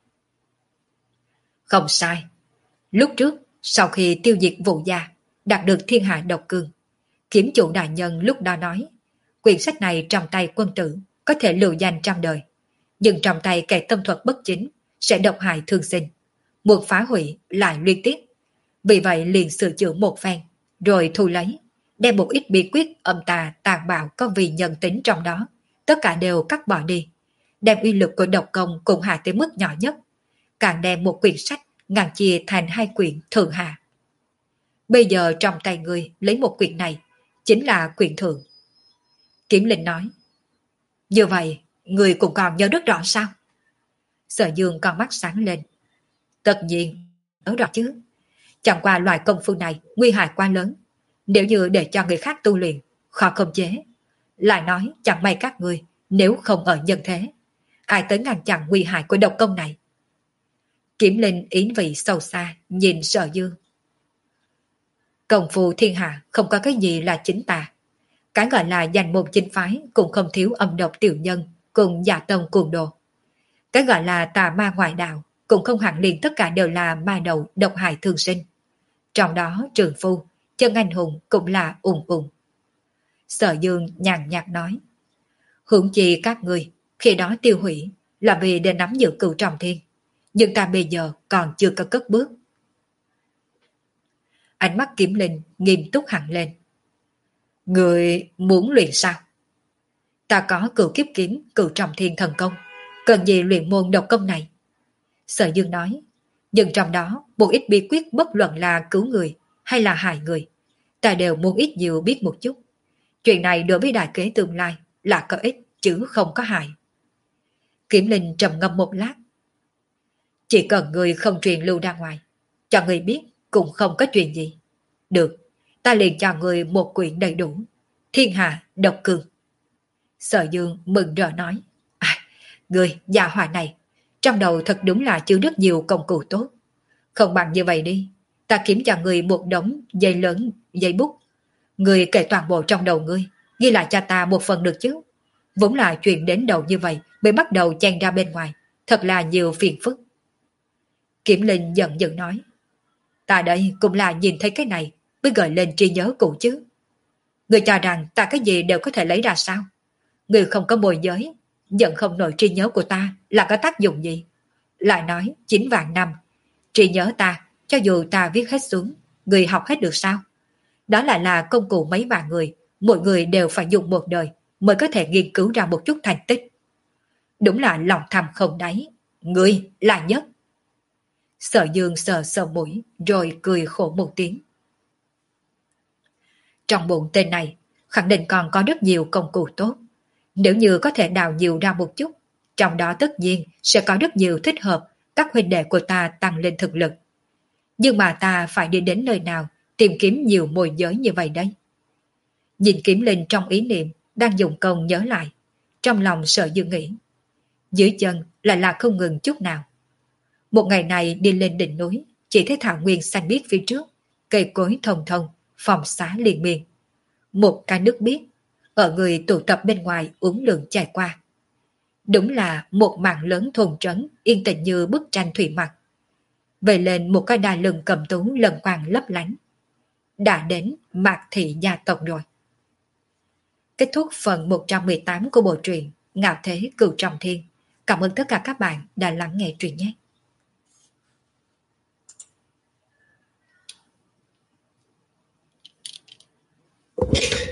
Không sai. Lúc trước, sau khi tiêu diệt Vũ Gia, đạt được thiên hạ độc cương, kiếm chủ đại nhân lúc đó nói, quyển sách này trong tay quân tử có thể lưu danh trăm đời, nhưng trong tay kẻ tâm thuật bất chính sẽ độc hại thương sinh, muốn phá hủy lại liên tiếp. Vì vậy liền sửa chữa một phen, rồi thu lấy, đem một ít bí quyết âm tà tàn bạo có vì nhân tính trong đó, tất cả đều cắt bỏ đi, đem uy lực của độc công cùng hạ tới mức nhỏ nhất, càng đem một quyển sách ngàn chia thành hai quyển thượng hạ. Bây giờ trong tay ngươi lấy một quyển này, chính là quyển thượng. Kiếm Linh nói, như vậy, ngươi cũng còn nhớ rất rõ sao? Sở Dương con mắt sáng lên. Tất nhiên, nhớ rõ chứ. Chẳng qua loại công phu này nguy hại quá lớn. Nếu như để cho người khác tu luyện, khó khống chế. Lại nói chẳng may các ngươi nếu không ở nhân thế, ai tới ngăn chặn nguy hại của độc công này? Kiếm Linh ý vị sâu xa nhìn Sở Dương. Công phu thiên hạ không có cái gì là chính tà. Cái gọi là danh môn chính phái cũng không thiếu âm độc tiểu nhân cùng giả tông cuồng đồ. Cái gọi là tà ma ngoại đạo cũng không hẳn liền tất cả đều là ma đầu độc hại thường sinh. Trong đó trường phu, chân anh hùng cũng là ùng ùng. Sở Dương nhàn nhạt nói, huống chi các người khi đó tiêu hủy là vì để nắm giữ cửu trọng thiên, nhưng ta bây giờ còn chưa có cất bước. Ánh mắt Kiếm Linh nghiêm túc hẳn lên. Người muốn luyện sao? Ta có cửu kiếp kiếm, cửu trọng thiên thần công, cần gì luyện môn độc công này? Sở Dương nói, nhưng trong đó một ít bí quyết bất luận là cứu người hay là hại người, ta đều muốn ít nhiều biết một chút. Chuyện này đối với đại kế tương lai là có ích chứ không có hại. Kiếm Linh trầm ngâm một lát. Chỉ cần người không truyền lưu ra ngoài, cho người biết cũng không có chuyện gì. Được, ta liền cho người một quyển đầy đủ, Thiên Hạ Độc Cương. Sở Dương mừng rỡ nói, à, người già hỏa này, trong đầu thật đúng là chứa rất nhiều công cụ tốt. Không bằng như vậy đi, ta kiếm cho người một đống dây lớn, dây bút. Người kể toàn bộ trong đầu ngươi, ghi lại cho ta một phần được chứ. Vốn là chuyện đến đầu như vậy mới bắt đầu chen ra bên ngoài, thật là nhiều phiền phức. Kiếm Linh giận dữ nói, ta đây cũng là nhìn thấy cái này mới gợi lên trí nhớ cũ chứ. Người cho rằng ta cái gì đều có thể lấy ra sao? Người không có môi giới, giận không nổi trí nhớ của ta là có tác dụng gì? Lại nói chín vạn năm, trí nhớ ta, cho dù ta viết hết xuống, người học hết được sao? Đó lại là công cụ mấy vạn người, mỗi người đều phải dùng một đời mới có thể nghiên cứu ra một chút thành tích. Đúng là lòng tham không đáy, người là nhất. Sở Dương sờ sờ mũi rồi cười khổ một tiếng. Trong bụng tên này khẳng định còn có rất nhiều công cụ tốt. Nếu như có thể đào nhiều ra một chút, trong đó tất nhiên sẽ có rất nhiều thích hợp các huynh đệ của ta tăng lên thực lực. Nhưng mà ta phải đi đến nơi nào tìm kiếm nhiều môi giới như vậy đấy? Nhìn Kiếm Linh trong ý niệm đang dùng công nhớ lại, trong lòng Sở Dương nghĩ. Dưới chân lại là không ngừng chút nào. Một ngày này đi lên đỉnh núi, chỉ thấy thảo nguyên xanh biếc phía trước, cây cối thông thông, phòng xá liền miên. Một cái nước biếc, ở người tụ tập bên ngoài uống lượng chảy qua. Đúng là một mảng lớn thôn trấn yên tĩnh như bức tranh thủy mặc. Về lên một cái đài lừng cầm tú lần quang lấp lánh. Đã đến Mạc Thị gia tộc rồi. Kết thúc phần một trăm mười tám của bộ truyện Ngạo Thế Cửu Trọng Thiên. Cảm ơn tất cả các bạn đã lắng nghe truyện nhé. You